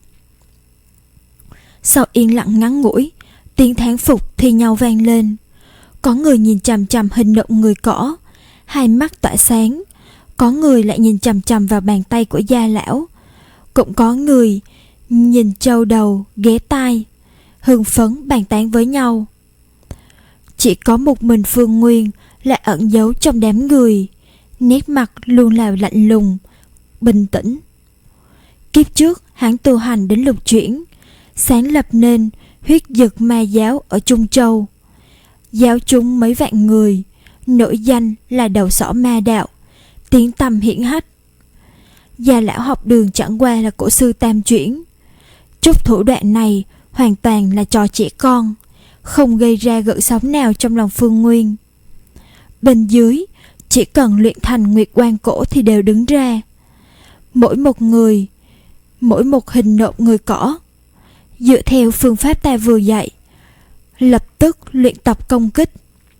Sau yên lặng ngắn ngủi, tiếng thán phục thì nhau vang lên. Có người nhìn chằm chằm hình nộm người cỏ, hai mắt tỏa sáng. Có người lại nhìn chằm chằm vào bàn tay của Gia lão. Cũng có người nhìn trâu đầu ghé tai, hưng phấn bàn tán với nhau. Chỉ có một mình Phương Nguyên lại ẩn giấu trong đám người, nét mặt luôn là lạnh lùng, bình tĩnh. Kiếp trước hắn tu hành đến lục chuyển, sáng lập nên huyết dực ma giáo ở Trung Châu. Giáo chúng mấy vạn người, nổi danh là đầu sỏ ma đạo, tiếng tăm hiển hách. Gia lão học đường chẳng qua là cổ sư tam chuyển. Chút thủ đoạn này hoàn toàn là trò trẻ con, không gây ra gợn sóng nào trong lòng Phương Nguyên. Bên dưới chỉ cần luyện thành Nguyệt Quan cổ thì đều đứng ra. Mỗi một người, mỗi một hình nộm người cỏ, dựa theo phương pháp ta vừa dạy, lập tức luyện tập công kích.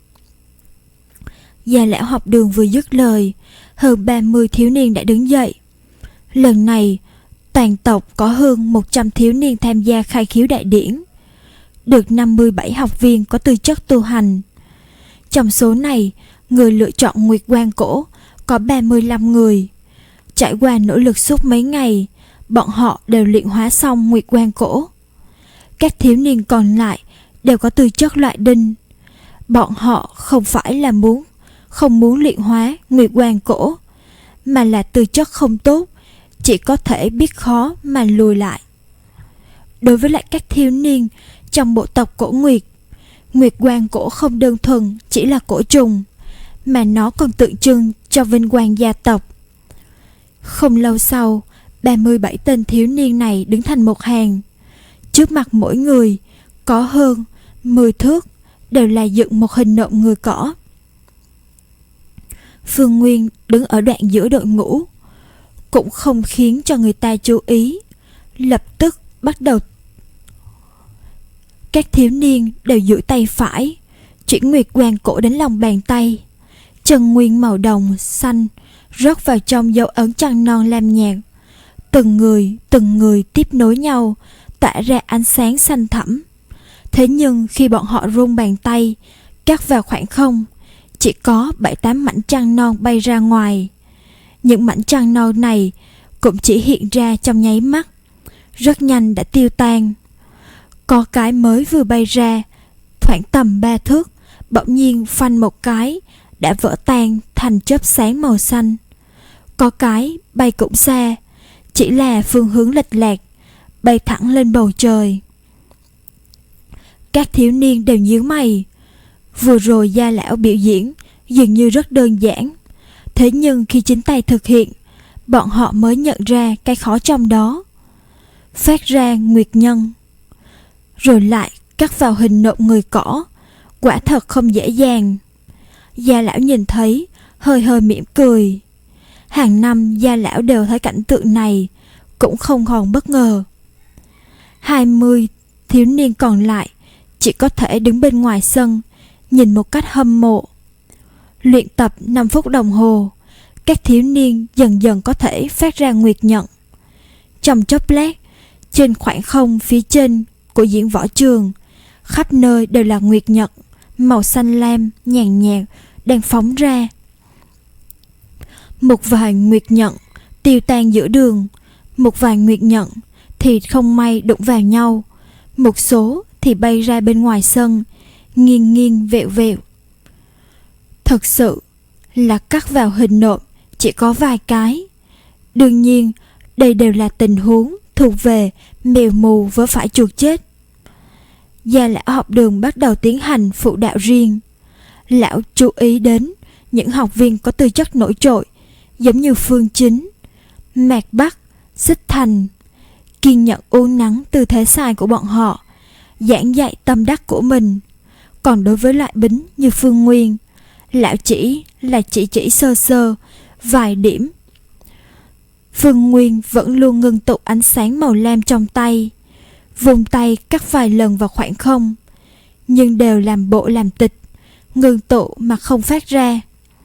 Gia lão học đường vừa dứt lời, hơn ba mươi thiếu niên đã đứng dậy. Lần này toàn tộc có hơn một trăm thiếu niên tham gia khai khiếu đại điển, được năm mươi bảy học viên có tư chất tu hành. Trong số này, người lựa chọn Nguyệt Quan cổ có ba mươi lăm người. Trải qua nỗ lực suốt mấy ngày, bọn họ đều luyện hóa xong Nguyệt Quan cổ. Các thiếu niên còn lại đều có tư chất loại đinh. Bọn họ không phải là muốn không muốn luyện hóa Nguyệt Quan cổ, mà là tư chất không tốt, chỉ có thể biết khó mà lùi lại. Đối với lại các thiếu niên trong bộ tộc cổ Nguyệt, Nguyệt Quan cổ không đơn thuần chỉ là cổ trùng, mà nó còn tượng trưng cho vinh quang gia tộc. Không lâu sau, ba mươi bảy tên thiếu niên này đứng thành một hàng. Trước mặt mỗi người có hơn mười thước, đều là dựng một hình nộm người cỏ. Phương Nguyên đứng ở đoạn giữa đội ngũ, cũng không khiến cho người ta chú ý. Lập tức bắt đầu. Các thiếu niên đều duỗi tay phải, chuyển Nguyệt Quan cổ đến lòng bàn tay. Chân nguyên màu đồng xanh rót vào trong dấu ấn trăng non lam nhạt. Từng người, từng người tiếp nối nhau, tỏa ra ánh sáng xanh thẳm. Thế nhưng khi bọn họ rung bàn tay, cắt vào khoảng không, chỉ có bảy tám mảnh trăng non bay ra ngoài. Những mảnh trăng non này cũng chỉ hiện ra trong nháy mắt, rất nhanh đã tiêu tan. Có cái mới vừa bay ra, khoảng tầm ba thước, bỗng nhiên phanh một cái, đã vỡ tan thành chớp sáng màu xanh. Có cái bay cũng xa, chỉ là phương hướng lệch lạc, bay thẳng lên bầu trời. Các thiếu niên đều nhíu mày. Vừa rồi Gia lão biểu diễn dường như rất đơn giản, thế nhưng khi chính tay thực hiện, bọn họ mới nhận ra cái khó trong đó. Phát ra nguyệt nhân, rồi lại cắt vào hình nộm người cỏ, quả thật không dễ dàng. Gia lão nhìn thấy, hơi hơi mỉm cười. Hàng năm Gia lão đều thấy cảnh tượng này, cũng không còn bất ngờ. Hai mươi thiếu niên còn lại chỉ có thể đứng bên ngoài sân, nhìn một cách hâm mộ. Luyện tập năm phút đồng hồ, các thiếu niên dần dần có thể phát ra nguyệt nhận. Trong chốc lát, trên khoảng không phía trên của diễn võ trường, khắp nơi đều là nguyệt nhật màu xanh lam nhàn nhạt đang phóng ra. Một vài nguyệt nhận tiêu tan giữa đường, một vài nguyệt nhận thì không may đụng vào nhau, một số thì bay ra bên ngoài sân, nghiêng nghiêng vẹo vẹo. Thật sự là cắt vào hình nộm chỉ có vài cái. Đương nhiên đây đều là tình huống thuộc về mèo mù vớ phải chuột chết. Gia lão học đường bắt đầu tiến hành phụ đạo riêng. Lão chú ý đến những học viên có tư chất nổi trội, giống như Phương Chính, Mạc Bắc, Xích Thành, kiên nhẫn uốn nắn tư thế sai của bọn họ, giảng dạy tâm đắc của mình. Còn đối với loại bính như Phương Nguyên, lão chỉ là chỉ chỉ sơ sơ vài điểm. Phương Nguyên vẫn luôn ngưng tụ ánh sáng màu lam trong tay, vùng tay cắt vài lần vào khoảng không, nhưng đều làm bộ làm tịch, ngưng tụ mà không phát ra.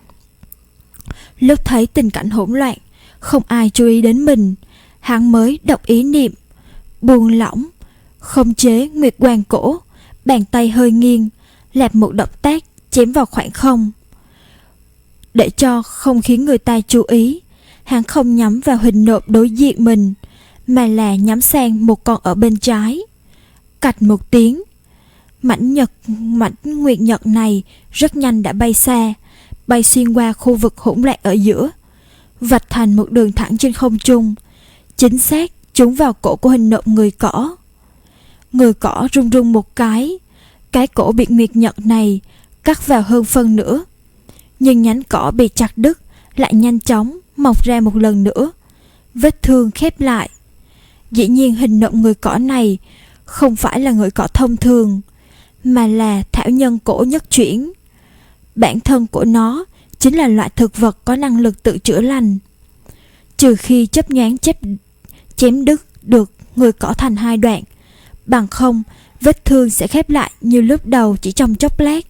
Lúc thấy tình cảnh hỗn loạn, không ai chú ý đến mình, hắn mới đọc ý niệm, buông lỏng, khống chế nguyệt quang cổ, bàn tay hơi nghiêng, làm một động tác chém vào khoảng không. Để cho không khiến người ta chú ý, hắn không nhắm vào hình nộm đối diện mình, mà là nhắm sang một con ở bên trái. Cạch một tiếng, mảnh nhật mảnh nguyệt nhật này rất nhanh đã bay xa, bay xuyên qua khu vực hỗn loạn ở giữa, vạch thành một đường thẳng trên không trung, chính xác trúng vào cổ của hình nộm người cỏ. Người cỏ rung rung một cái, cái cổ bị nguyệt nhật này cắt vào hơn phân nửa, nhưng nhánh cỏ bị chặt đứt lại nhanh chóng mọc ra một lần nữa, vết thương khép lại. Dĩ nhiên hình nộm người cỏ này không phải là người cỏ thông thường, mà là thảo nhân cổ nhất chuyển. Bản thân của nó chính là loại thực vật có năng lực tự chữa lành. Trừ khi chấp nhoáng chép, chém đứt được người cỏ thành hai đoạn, bằng không vết thương sẽ khép lại như lúc đầu chỉ trong chốc lát.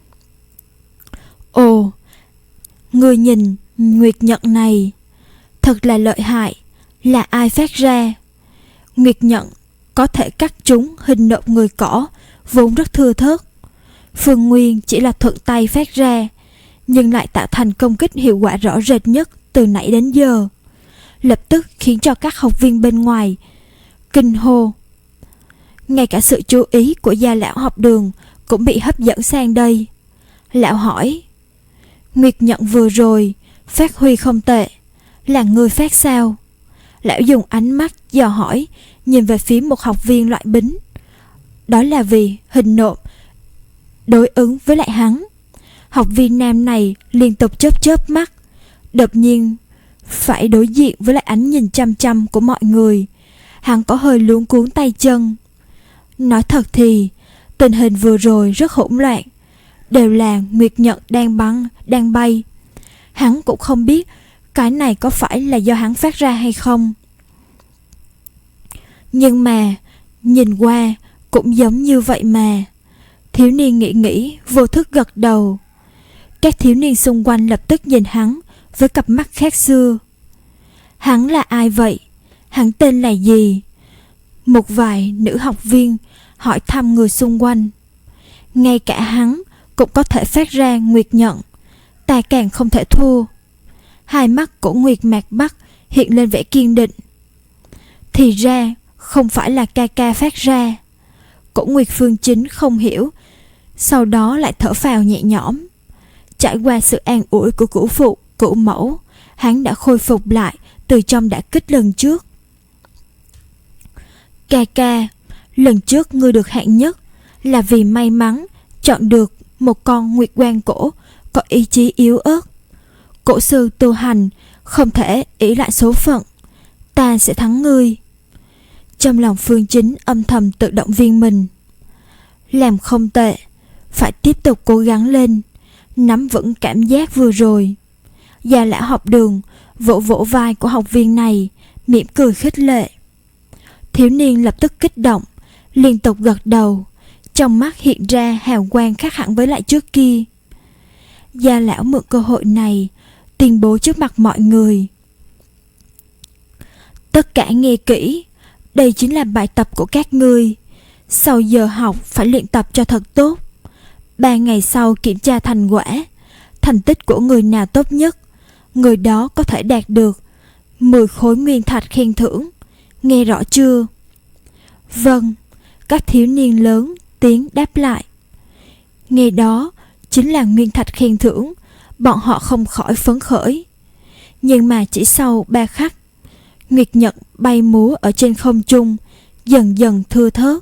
Ồ, người nhìn nguyệt nhật này thật là lợi hại, là ai phát ra? Nguyệt nhật có thể cắt trúng hình nộm người cỏ vốn rất thưa thớt. Phương Nguyên chỉ là thuận tay phát ra, nhưng lại tạo thành công kích hiệu quả rõ rệt nhất từ nãy đến giờ, lập tức khiến cho các học viên bên ngoài kinh hô. Ngay cả sự chú ý của gia lão học đường cũng bị hấp dẫn sang đây. Lão hỏi: Nguyệt nhận vừa rồi phát huy không tệ, là ngươi phát sao? Lão dùng ánh mắt dò hỏi nhìn về phía một học viên loại bính. Đó là vì hình nộm đối ứng với lại hắn. Học viên nam này liên tục chớp chớp mắt, đột nhiên phải đối diện với lại ánh nhìn chăm chăm của mọi người. Hắn có hơi luống cuống tay chân. Nói thật thì tình hình vừa rồi rất hỗn loạn, đều là nguyệt nhật đang bắn, đang bay. Hắn cũng không biết cái này có phải là do hắn phát ra hay không. Nhưng mà nhìn qua cũng giống như vậy mà. Thiếu niên nghĩ nghĩ, vô thức gật đầu. Các thiếu niên xung quanh lập tức nhìn hắn với cặp mắt khác xưa. Hắn là ai vậy? Hắn tên là gì? Một vài nữ học viên hỏi thăm người xung quanh. Ngay cả hắn cũng có thể phát ra nguyệt nhận, ta càng không thể thua. Hai mắt của Nguyệt Mạc Bắc hiện lên vẻ kiên định. Thì ra không phải là ca ca phát ra. Cổ Nguyệt Phương Chính không hiểu, sau đó lại thở phào nhẹ nhõm. Trải qua sự an ủi của cửu phụ, cửu mẫu, hắn đã khôi phục lại từ trong đả kích lần trước. Ca ca, lần trước ngươi được hạng nhất là vì may mắn chọn được một con nguyệt quan cổ có ý chí yếu ớt. Cổ sư tu hành không thể ỷ lại số phận, ta sẽ thắng ngươi. Trong lòng Phương Chính âm thầm tự động viên mình. Làm không tệ, phải tiếp tục cố gắng lên, nắm vững cảm giác vừa rồi. Già lão học đường vỗ vỗ vai của học viên này, mỉm cười khích lệ. Thiếu niên lập tức kích động, liên tục gật đầu, trong mắt hiện ra hào quang khác hẳn với lại trước kia. Gia lão mượn cơ hội này tuyên bố trước mặt mọi người. Tất cả nghe kỹ, đây chính là bài tập của các ngươi. Sau giờ học phải luyện tập cho thật tốt. Ba ngày sau kiểm tra thành quả, thành tích của người nào tốt nhất, người đó có thể đạt được mười khối nguyên thạch khen thưởng. Nghe rõ chưa? Vâng, các thiếu niên lớn tiếng đáp lại. Nghe đó chính là nguyên thạch khen thưởng, bọn họ không khỏi phấn khởi. Nhưng mà chỉ sau ba khắc, nguyệt nhật bay múa ở trên không trung dần dần thưa thớt.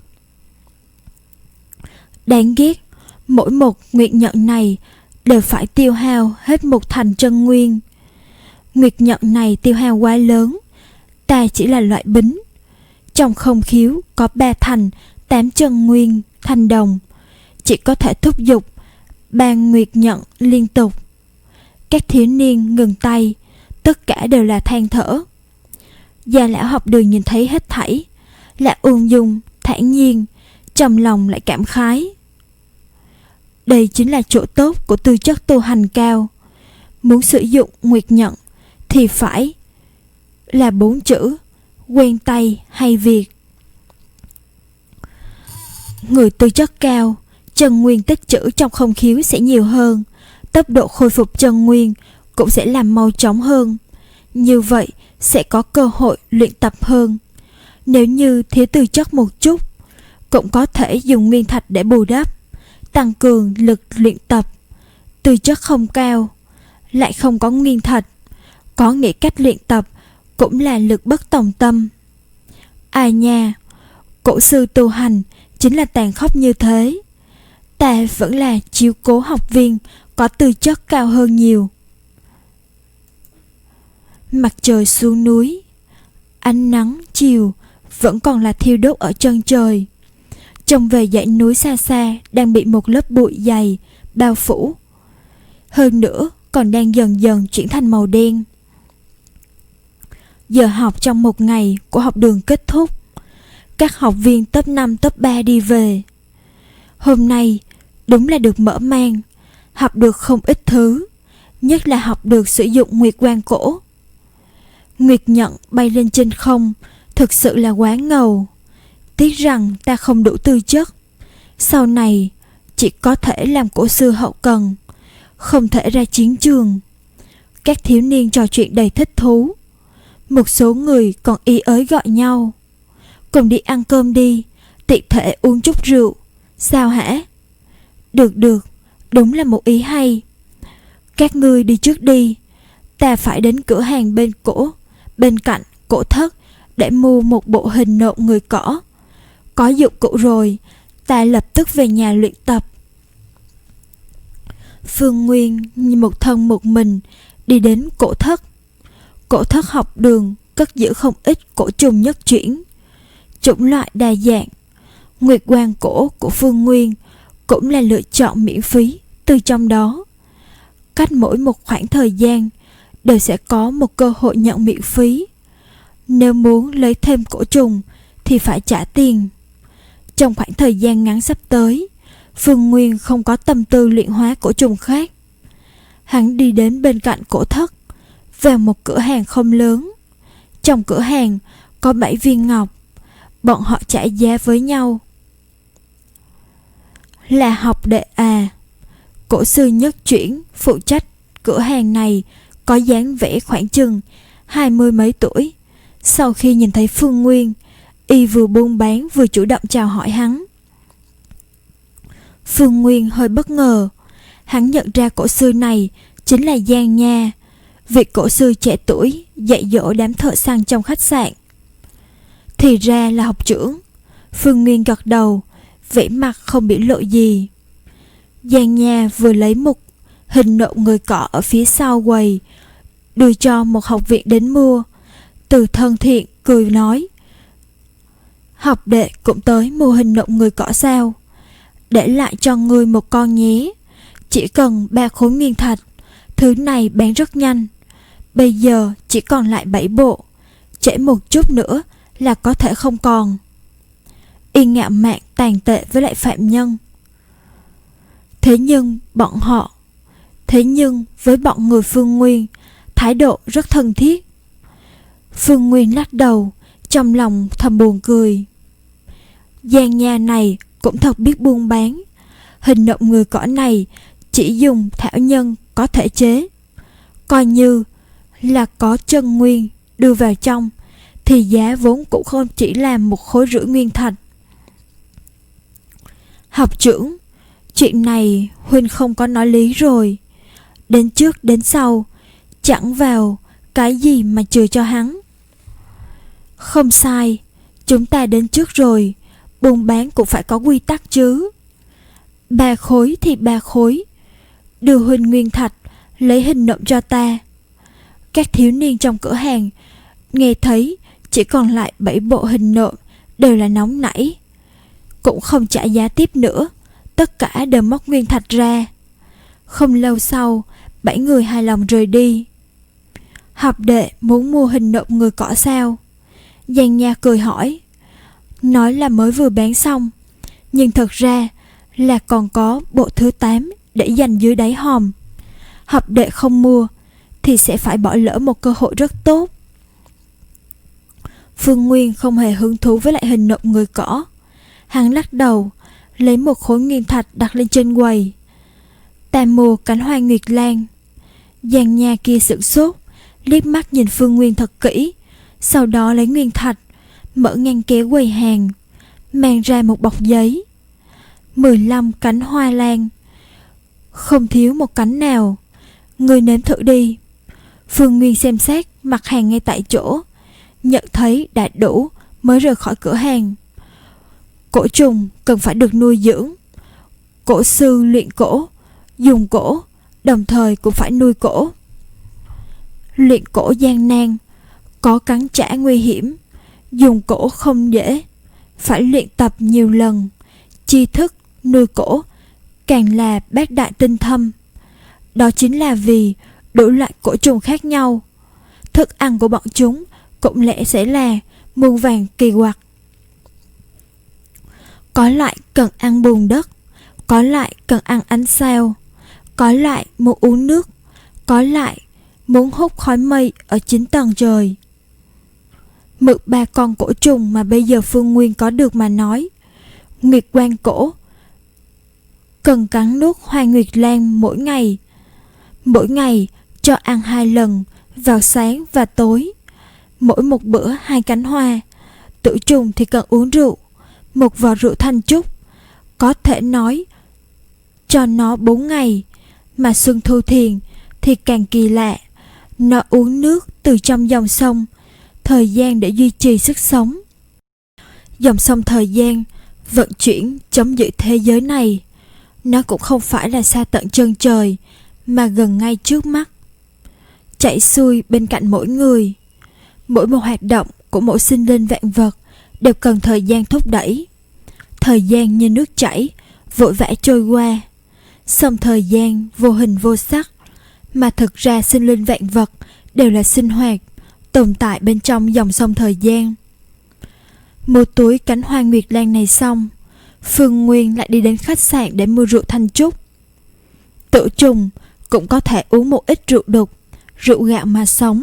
Đáng ghét, mỗi một nguyệt nhận này đều phải tiêu hao hết một thành chân nguyên. Nguyệt nhận này tiêu hao quá lớn, ta chỉ là loại bính. Trong không khiếu có ba thành tám chân nguyên thanh đồng, chỉ có thể thúc giục ban nguyệt nhận liên tục. Các thiếu niên ngừng tay, tất cả đều là than thở. Già lão học đường nhìn thấy hết thảy, là ung dung, thản nhiên, trong lòng lại cảm khái. Đây chính là chỗ tốt của tư chất tu hành cao. Muốn sử dụng nguyệt nhận thì phải là bốn chữ: quen tay hay việc. Người tư chất cao, chân nguyên tích trữ trong không khiếu sẽ nhiều hơn, tốc độ khôi phục chân nguyên cũng sẽ làm mau chóng hơn. Như vậy sẽ có cơ hội luyện tập hơn. Nếu như thiếu tư chất một chút, cũng có thể dùng nguyên thạch để bù đắp, tăng cường lực luyện tập. Tư chất không cao, lại không có nguyên thạch, có nghĩ cách luyện tập cũng là lực bất tòng tâm. Ai nha, cổ sư tu hành chính là tàn khốc như thế. Ta vẫn là chiếu cố học viên có tư chất cao hơn nhiều. Mặt trời xuống núi, ánh nắng chiều vẫn còn là thiêu đốt ở chân trời. Trông về dãy núi xa xa đang bị một lớp bụi dày bao phủ, hơn nữa còn đang dần dần chuyển thành màu đen. Giờ học trong một ngày của học đường kết thúc. Các học viên top năm top ba đi về. Hôm nay đúng là được mở mang, học được không ít thứ, nhất là học được sử dụng nguyệt quang cổ. Nguyệt nhận bay lên trên không thực sự là quá ngầu. Tiếc rằng ta không đủ tư chất, sau này chỉ có thể làm cổ sư hậu cần, không thể ra chiến trường. Các thiếu niên trò chuyện đầy thích thú. Một số người còn ý ới gọi nhau: cùng đi ăn cơm đi, tiện thể uống chút rượu. Sao hả? Được được, đúng là một ý hay. Các ngươi đi trước đi, ta phải đến cửa hàng bên cổ bên cạnh cổ thất để mua một bộ hình nộm người cỏ. Có dụng cụ rồi, ta lập tức về nhà luyện tập. Phương Nguyên như một thân một mình đi đến cổ thất. Cổ thất học đường cất giữ không ít cổ trùng nhất chuyển, chủng loại đa dạng. Nguyệt quang cổ của Phương Nguyên cũng là lựa chọn miễn phí từ trong đó. Cách mỗi một khoảng thời gian đều sẽ có một cơ hội nhận miễn phí. Nếu muốn lấy thêm cổ trùng thì phải trả tiền. Trong khoảng thời gian ngắn sắp tới, Phương Nguyên không có tâm tư luyện hóa cổ trùng khác. Hắn đi đến bên cạnh cổ thất, vào một cửa hàng không lớn. Trong cửa hàng có bảy viên ngọc. Bọn họ trả giá với nhau. Là học đệ à? Cổ sư nhất chuyển phụ trách cửa hàng này có dáng vẻ khoảng chừng hai mươi mấy tuổi. Sau khi nhìn thấy Phương Nguyên, y vừa buôn bán vừa chủ động chào hỏi hắn. Phương Nguyên hơi bất ngờ. Hắn nhận ra cổ sư này chính là Giang Nha, vị cổ sư trẻ tuổi dạy dỗ đám thợ săn trong khách sạn. Thì ra là học trưởng. Phương Nguyên gật đầu, vẻ mặt không biểu lộ gì. Giang Nha vừa lấy một hình nộm người cỏ ở phía sau quầy, đưa cho một học viện đến mua. Từ thân thiện cười nói: học đệ cũng tới mua hình nộm người cỏ sao? Để lại cho ngươi một con nhé. Chỉ cần ba khối nguyên thạch. Thứ này bán rất nhanh. Bây giờ chỉ còn lại bảy bộ. Trễ một chút nữa là có thể không còn. Y ngạo mạn tàn tệ với lại phạm nhân. Thế nhưng bọn họ Thế nhưng với bọn người Phương Nguyên, thái độ rất thân thiết. Phương Nguyên lắc đầu, trong lòng thầm buồn cười. Giang Nha này cũng thật biết buôn bán. Hình nộm người cỏ này chỉ dùng thảo nhân có thể chế. Coi như là có chân nguyên đưa vào trong thì giá vốn cũng không chỉ là một khối rưỡi nguyên thạch. Học trưởng, chuyện này huynh không có nói lý rồi. Đến trước đến sau, chẳng vào cái gì mà chừa cho hắn. Không sai, chúng ta đến trước rồi, buôn bán cũng phải có quy tắc chứ. Ba khối thì ba khối. Đưa huynh nguyên thạch, lấy hình nộm cho ta. Các thiếu niên trong cửa hàng nghe thấy chỉ còn lại bảy bộ hình nộm đều là nóng nảy. cũng không trả giá tiếp nữa, tất cả đều móc nguyên thạch ra. Không lâu sau, bảy người hài lòng rời đi. Học đệ muốn mua hình nộm người cỏ sao? Giang Nha cười hỏi. Nói là mới vừa bán xong, nhưng thật ra là còn có bộ thứ tám để dành dưới đáy hòm. Học đệ không mua thì sẽ phải bỏ lỡ một cơ hội rất tốt. Phương Nguyên không hề hứng thú với lại hình nộm người cỏ. Hắn lắc đầu, lấy một khối nguyên thạch đặt lên trên quầy. Ta mua cánh hoa nguyệt lan. Giang Nha kia sửng sốt, liếc mắt nhìn Phương Nguyên thật kỹ, sau đó lấy nguyên thạch, mở ngăn kéo quầy hàng, mang ra một bọc giấy. Mười lăm cánh hoa lan, không thiếu một cánh nào, ngươi nếm thử đi. Phương Nguyên xem xét mặt hàng ngay tại chỗ, nhận thấy đã đủ mới rời khỏi cửa hàng. Cổ trùng cần phải được nuôi dưỡng. Cổ sư luyện cổ, dùng cổ, đồng thời cũng phải nuôi cổ. Luyện cổ gian nan, có cắn trả nguy hiểm, dùng cổ không dễ, phải luyện tập nhiều lần. Tri thức nuôi cổ càng là bác đại tinh thâm. Đó chính là vì đủ loại cổ trùng khác nhau, thức ăn của bọn chúng cũng lẽ sẽ là muôn vàng kỳ quặc. Có loại cần ăn bùn đất, có loại cần ăn ánh sao, có loại muốn uống nước, có loại muốn hút khói mây ở chín tầng trời. Mượn ba con cổ trùng mà bây giờ Phương Nguyên có được mà nói, Nguyệt Quan cổ cần cắn nuốt hoa nguyệt lan mỗi ngày. Mỗi ngày cho ăn hai lần, vào sáng và tối. Mỗi một bữa hai cánh hoa. Tử trùng thì cần uống rượu, một vò rượu thanh trúc. Có thể nói cho nó bốn ngày. Mà Xuân Thu Thiền thì càng kỳ lạ, nó uống nước từ trong dòng sông, thời gian để duy trì sức sống. Dòng sông thời gian vận chuyển chống giữ thế giới này. Nó cũng không phải là xa tận chân trời, mà gần ngay trước mắt, chảy xuôi bên cạnh mỗi người. Mỗi một hoạt động của mỗi sinh linh vạn vật đều cần thời gian thúc đẩy. Thời gian như nước chảy, vội vã trôi qua. Song thời gian vô hình vô sắc, mà thực ra sinh linh vạn vật đều là sinh hoạt, tồn tại bên trong dòng sông thời gian. Mua túi cánh hoa nguyệt lan này xong, Phương Nguyên lại đi đến khách sạn để mua rượu thanh trúc. Tử trùng cũng có thể uống một ít rượu đục, rượu gạo mà sống.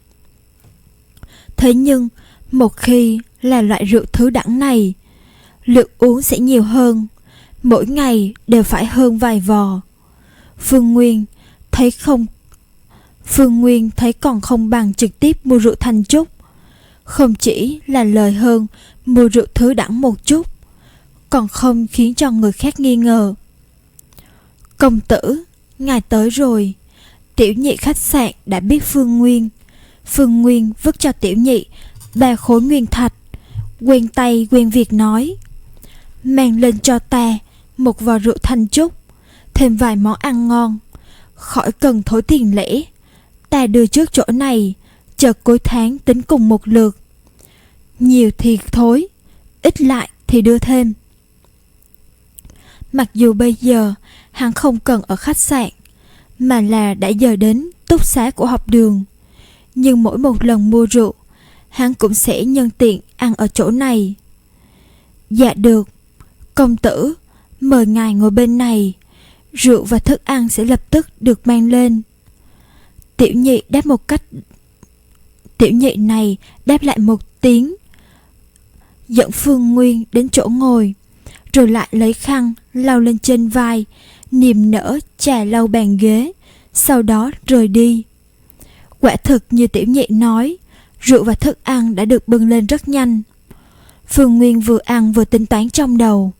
Thế nhưng một khi là loại rượu thứ đẳng này, lượng uống sẽ nhiều hơn, mỗi ngày đều phải hơn vài vò. Phương Nguyên thấy không Phương Nguyên thấy còn không bằng trực tiếp mua rượu thanh trúc. Không chỉ là lời hơn mua rượu thứ đẳng một chút, còn không khiến cho người khác nghi ngờ. Công tử, ngài tới rồi. Tiểu nhị khách sạn đã biết Phương Nguyên. Phương Nguyên vứt cho tiểu nhị ba khối nguyên thạch, quen tay quen việc nói: mang lên cho ta một vò rượu thanh trúc, thêm vài món ăn ngon, khỏi cần thối tiền lẻ. Ta đưa trước chỗ này, chờ cuối tháng tính cùng một lượt. Nhiều thì thối, ít lại thì đưa thêm. Mặc dù bây giờ hắn không cần ở khách sạn, mà là đã giờ đến túc xá của học đường, nhưng mỗi một lần mua rượu, hắn cũng sẽ nhân tiện ăn ở chỗ này. Dạ được, công tử, mời ngài ngồi bên này, rượu và thức ăn sẽ lập tức được mang lên. Tiểu nhị đáp một cách Tiểu nhị này đáp lại một tiếng, dẫn Phương Nguyên đến chỗ ngồi, rồi lại lấy khăn lau lên trên vai, niềm nở trà lau bàn ghế, sau đó rời đi. Quả thực như tiểu nhị nói, rượu và thức ăn đã được bưng lên rất nhanh. Phương Nguyên vừa ăn vừa tính toán trong đầu.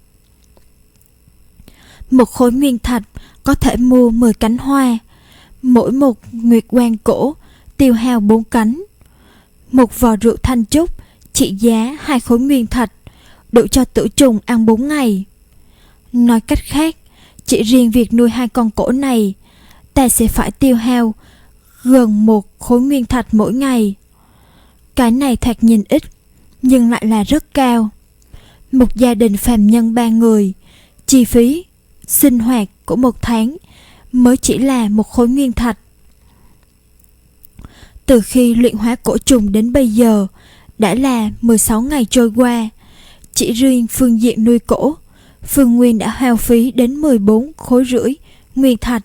Một khối nguyên thạch có thể mua mười cánh hoa, mỗi một nguyệt quan cổ tiêu hao bốn cánh. Một vò rượu thanh trúc trị giá hai khối nguyên thạch, đủ cho tử trùng ăn bốn ngày. Nói cách khác, chỉ riêng việc nuôi hai con cổ này, ta sẽ phải tiêu hao gần một khối nguyên thạch mỗi ngày. Cái này thoạt nhìn ít, nhưng lại là rất cao. Một gia đình phàm nhân ba người, chi phí sinh hoạt của một tháng mới chỉ là một khối nguyên thạch. Từ khi luyện hóa cổ trùng đến bây giờ đã là mười sáu ngày trôi qua. Chỉ riêng phương diện nuôi cổ, Phương Nguyên đã hao phí đến mười bốn khối rưỡi nguyên thạch.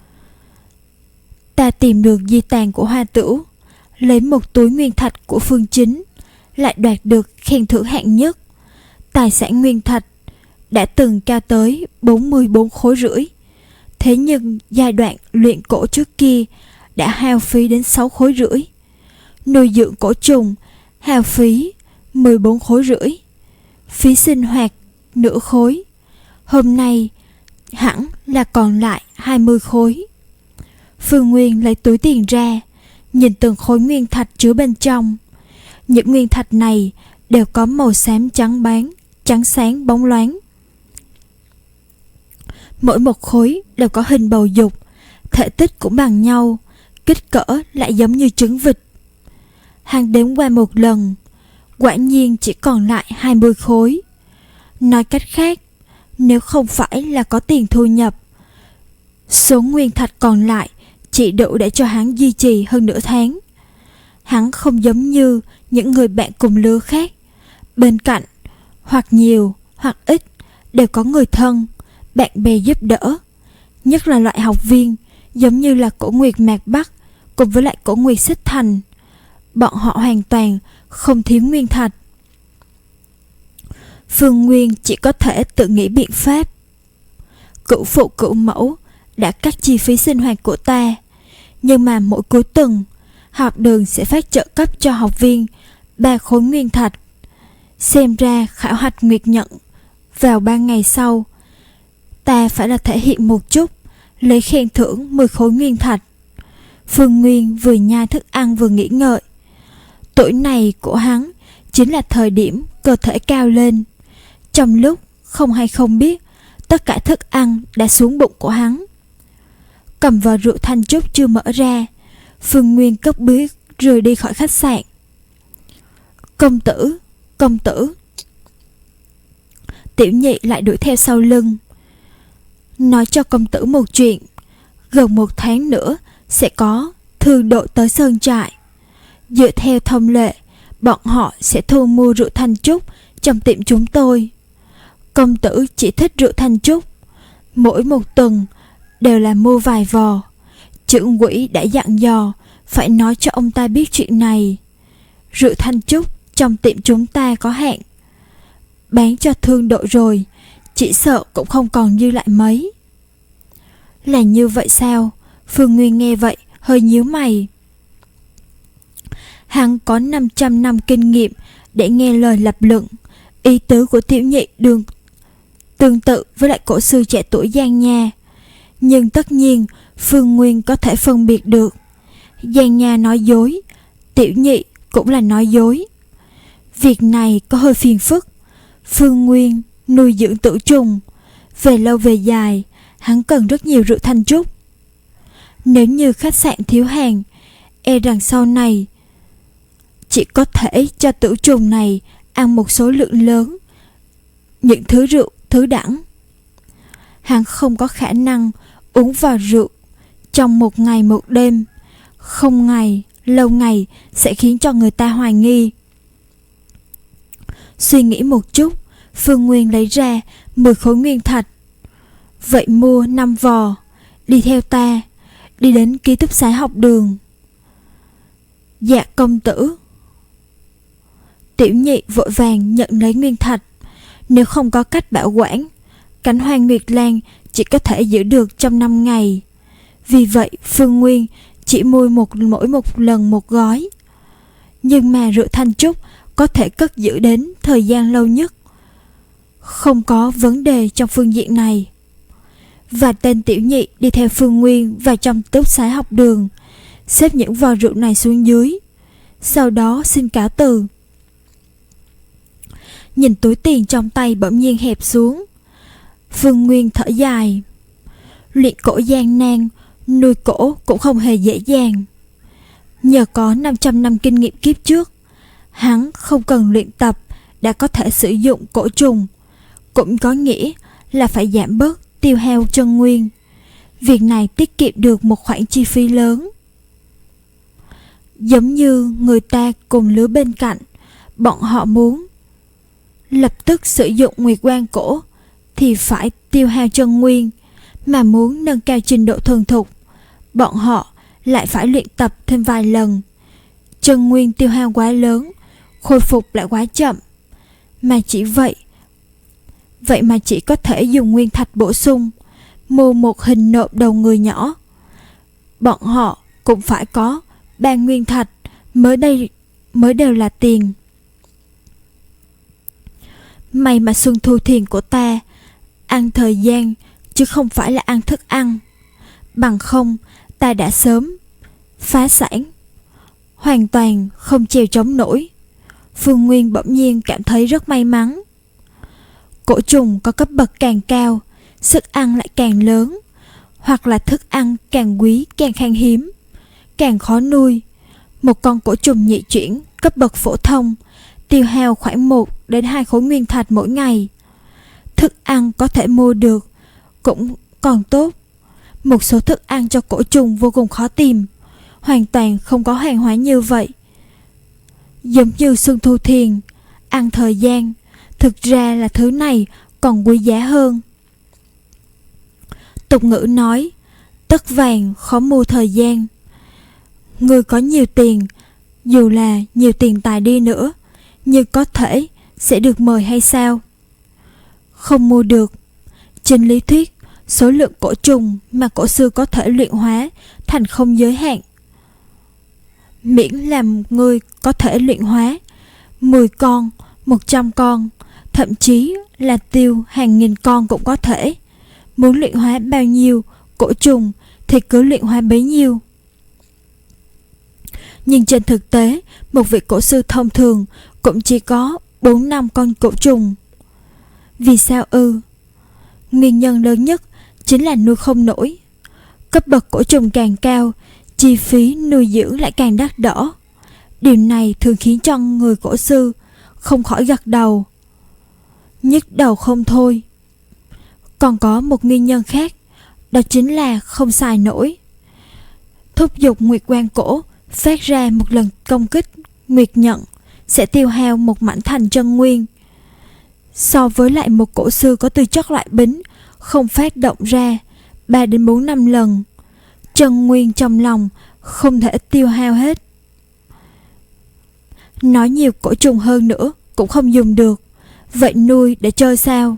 Ta tìm được di tàn của Hoa Tửu, lấy một túi nguyên thạch của Phương Chính, lại đoạt được khen thưởng hạng nhất. Tài sản nguyên thạch đã từng cao tới bốn mươi bốn khối rưỡi. Thế nhưng giai đoạn luyện cổ trước kia đã hao phí đến sáu khối rưỡi. Nuôi dưỡng cổ trùng hao phí mười bốn khối rưỡi. Phí sinh hoạt nửa khối. Hôm nay hẳn là còn lại hai mươi khối. Phương Nguyên lấy túi tiền ra, nhìn từng khối nguyên thạch chứa bên trong. Những nguyên thạch này đều có màu xám trắng báng, trắng sáng bóng loáng. Mỗi một khối đều có hình bầu dục, thể tích cũng bằng nhau, kích cỡ lại giống như trứng vịt. Hắn đếm qua một lần, quả nhiên chỉ còn lại hai mươi khối. Nói cách khác, nếu không phải là có tiền thu nhập, số nguyên thạch còn lại chỉ đủ để cho hắn duy trì hơn nửa tháng. Hắn không giống như những người bạn cùng lứa khác, bên cạnh hoặc nhiều hoặc ít đều có người thân, bạn bè giúp đỡ. Nhất là loại học viên giống như là Cổ Nguyệt Mạc Bắc cùng với lại Cổ Nguyệt Xích Thành, bọn họ hoàn toàn không thiếu nguyên thạch. Phương Nguyên chỉ có thể tự nghĩ biện pháp. Cửu phụ cửu mẫu đã cắt chi phí sinh hoạt của ta, nhưng mà mỗi cuối tuần học đường sẽ phát trợ cấp cho học viên ba khối nguyên thạch. Xem ra khảo hạch nguyệt nhận vào ba ngày sau, ta phải là thể hiện một chút, lấy khen thưởng mười khối nguyên thạch. Phương Nguyên vừa nhai thức ăn vừa nghĩ ngợi. Tuổi này của hắn chính là thời điểm cơ thể cao lên. Trong lúc không hay không biết, tất cả thức ăn đã xuống bụng của hắn. Cầm vào rượu thanh trúc chưa mở ra, Phương Nguyên cất bước rời đi khỏi khách sạn. Công tử, công tử. Tiểu Nhị lại đuổi theo sau lưng. Nói cho công tử một chuyện, gần một tháng nữa sẽ có thư đội tới sơn trại. Dựa theo thông lệ, bọn họ sẽ thu mua rượu thanh trúc trong tiệm chúng tôi. Công tử chỉ thích rượu thanh trúc, mỗi một tuần đều là mua vài vò. Trưởng quỹ đã dặn dò phải nói cho ông ta biết chuyện này. Rượu thanh trúc trong tiệm chúng ta có hạn, bán cho thương đội rồi, chỉ sợ cũng không còn dư lại mấy. Là như vậy sao? Phương Nguyên nghe vậy hơi nhíu mày. Hắn có năm trăm năm kinh nghiệm để nghe lời lập luận. Ý tứ của Tiểu Nhị đường tương tự với lại cổ sư trẻ tuổi Giang Nha, nhưng tất nhiên Phương Nguyên có thể phân biệt được. Giang Nha nói dối, Tiểu Nhị cũng là nói dối. Việc này có hơi phiền phức. Phương Nguyên nuôi dưỡng tử trùng, về lâu về dài hắn cần rất nhiều rượu thanh trúc. Nếu như khách sạn thiếu hàng, e rằng sau này chỉ có thể cho tử trùng này ăn một số lượng lớn những thứ rượu thứ đẳng. Hắn không có khả năng uống vào rượu trong một ngày một đêm, không ngày lâu ngày sẽ khiến cho người ta hoài nghi. Suy nghĩ một chút, Phương Nguyên lấy ra mười khối nguyên thạch. Vậy mua năm vò, đi theo ta, đi đến ký túc xá học đường. Dạ công tử. Tiểu Nhị vội vàng nhận lấy nguyên thạch. Nếu không có cách bảo quản, cánh hoa nguyệt lan chỉ có thể giữ được trong năm ngày. Vì vậy Phương Nguyên chỉ mua một mỗi một lần một gói. Nhưng mà rượu thanh trúc có thể cất giữ đến thời gian lâu nhất, không có vấn đề trong phương diện này. Và tên Tiểu Nhị đi theo Phương Nguyên vào trong ký túc xá học đường, xếp những vò rượu này xuống dưới, sau đó xin cáo từ. Nhìn túi tiền trong tay bỗng nhiên hẹp xuống, Phương Nguyên thở dài. Luyện cổ gian nan, nuôi cổ cũng không hề dễ dàng. Nhờ có năm trăm năm kinh nghiệm kiếp trước, hắn không cần luyện tập đã có thể sử dụng cổ trùng, cũng có nghĩa là phải giảm bớt tiêu hao chân nguyên. Việc này tiết kiệm được một khoản chi phí lớn. Giống như người ta cùng lứa bên cạnh, bọn họ muốn lập tức sử dụng nguyệt quan cổ thì phải tiêu hao chân nguyên, mà muốn nâng cao trình độ thuần thục, bọn họ lại phải luyện tập thêm vài lần. Chân nguyên tiêu hao quá lớn, khôi phục lại quá chậm, mà chỉ vậy vậy mà chỉ có thể dùng nguyên thạch bổ sung, mua một hình nộm đầu người nhỏ. Bọn họ cũng phải có ba nguyên thạch, mới đây mới đều là tiền. May mà Xuân Thu Thiền của ta ăn thời gian chứ không phải là ăn thức ăn, bằng không ta đã sớm phá sản, hoàn toàn không chèo chống nổi. Phương Nguyên bỗng nhiên cảm thấy rất may mắn. Cổ trùng có cấp bậc càng cao, sức ăn lại càng lớn, hoặc là thức ăn càng quý càng khan hiếm, càng khó nuôi. Một con cổ trùng nhị chuyển cấp bậc phổ thông tiêu hao khoảng một đến hai khối nguyên thạch mỗi ngày. Thức ăn có thể mua được cũng còn tốt. Một số thức ăn cho cổ trùng vô cùng khó tìm, hoàn toàn không có hàng hóa như vậy. Giống như Xuân Thu Thiền ăn thời gian, thực ra là thứ này còn quý giá hơn. Tục ngữ nói, tất vàng khó mua thời gian. Người có nhiều tiền, dù là nhiều tiền tài đi nữa, nhưng có thể sẽ được mời hay sao? Không mua được. Trên lý thuyết, số lượng cổ trùng mà cổ sư có thể luyện hóa thành không giới hạn. Miễn làm người có thể luyện hóa mười con, một trăm con, thậm chí là tiêu hàng nghìn con cũng có thể. Muốn luyện hóa bao nhiêu cổ trùng thì cứ luyện hóa bấy nhiêu. Nhưng trên thực tế, một vị cổ sư thông thường cũng chỉ có bốn năm con cổ trùng. Vì sao ư? Nguyên nhân lớn nhất chính là nuôi không nổi. Cấp bậc cổ trùng càng cao, chi phí nuôi dưỡng lại càng đắt đỏ. Điều này thường khiến cho người cổ sư không khỏi gật đầu, nhức đầu không thôi. Còn có một nguyên nhân khác, đó chính là không xài nổi. Thúc giục nguyệt quan cổ phát ra một lần công kích nguyệt nhận sẽ tiêu hao một mảnh thành chân nguyên. So với lại một cổ sư có tư chất loại bính không phát động ra ba đến bốn năm lần, chân nguyên trong lòng không thể tiêu hao hết. Nói nhiều cổ trùng hơn nữa cũng không dùng được, vậy nuôi để chơi sao?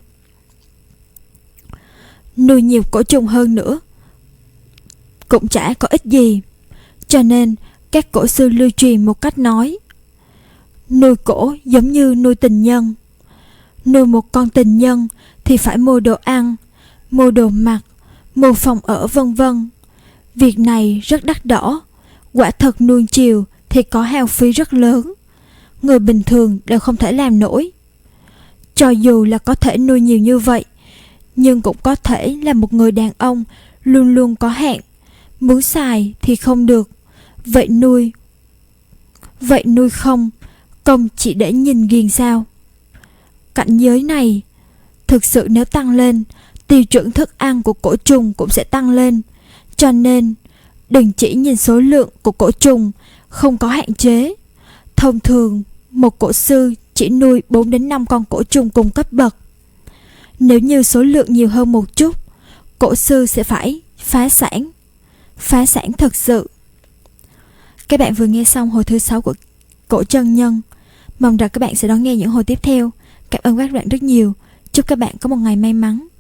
Nuôi nhiều cổ trùng hơn nữa cũng chả có ích gì. Cho nên các cổ sư lưu truyền một cách nói, nuôi cổ giống như nuôi tình nhân. Nuôi một con tình nhân thì phải mua đồ ăn, mua đồ mặc, mua phòng ở vân vân. Việc này rất đắt đỏ, quả thật nuông chiều thì có hao phí rất lớn, người bình thường đều không thể làm nổi. Cho dù là có thể nuôi nhiều như vậy, nhưng cũng có thể là một người đàn ông luôn luôn có hạn, muốn xài thì không được. Vậy nuôi Vậy nuôi không công chỉ để nhìn ghiền sao? Cảnh giới này thực sự nếu tăng lên, tiêu chuẩn thức ăn của cổ trùng cũng sẽ tăng lên. Cho nên đừng chỉ nhìn số lượng của cổ trùng không có hạn chế. Thông thường một cổ sư chỉ nuôi bốn đến năm con cổ trùng cùng cấp bậc. Nếu như số lượng nhiều hơn một chút, cổ sư sẽ phải phá sản. Phá sản thật sự. Các bạn vừa nghe xong hồi thứ sáu của Cổ Chân Nhân. Mong rằng các bạn sẽ đón nghe những hồi tiếp theo. Cảm ơn các bạn rất nhiều. Chúc các bạn có một ngày may mắn.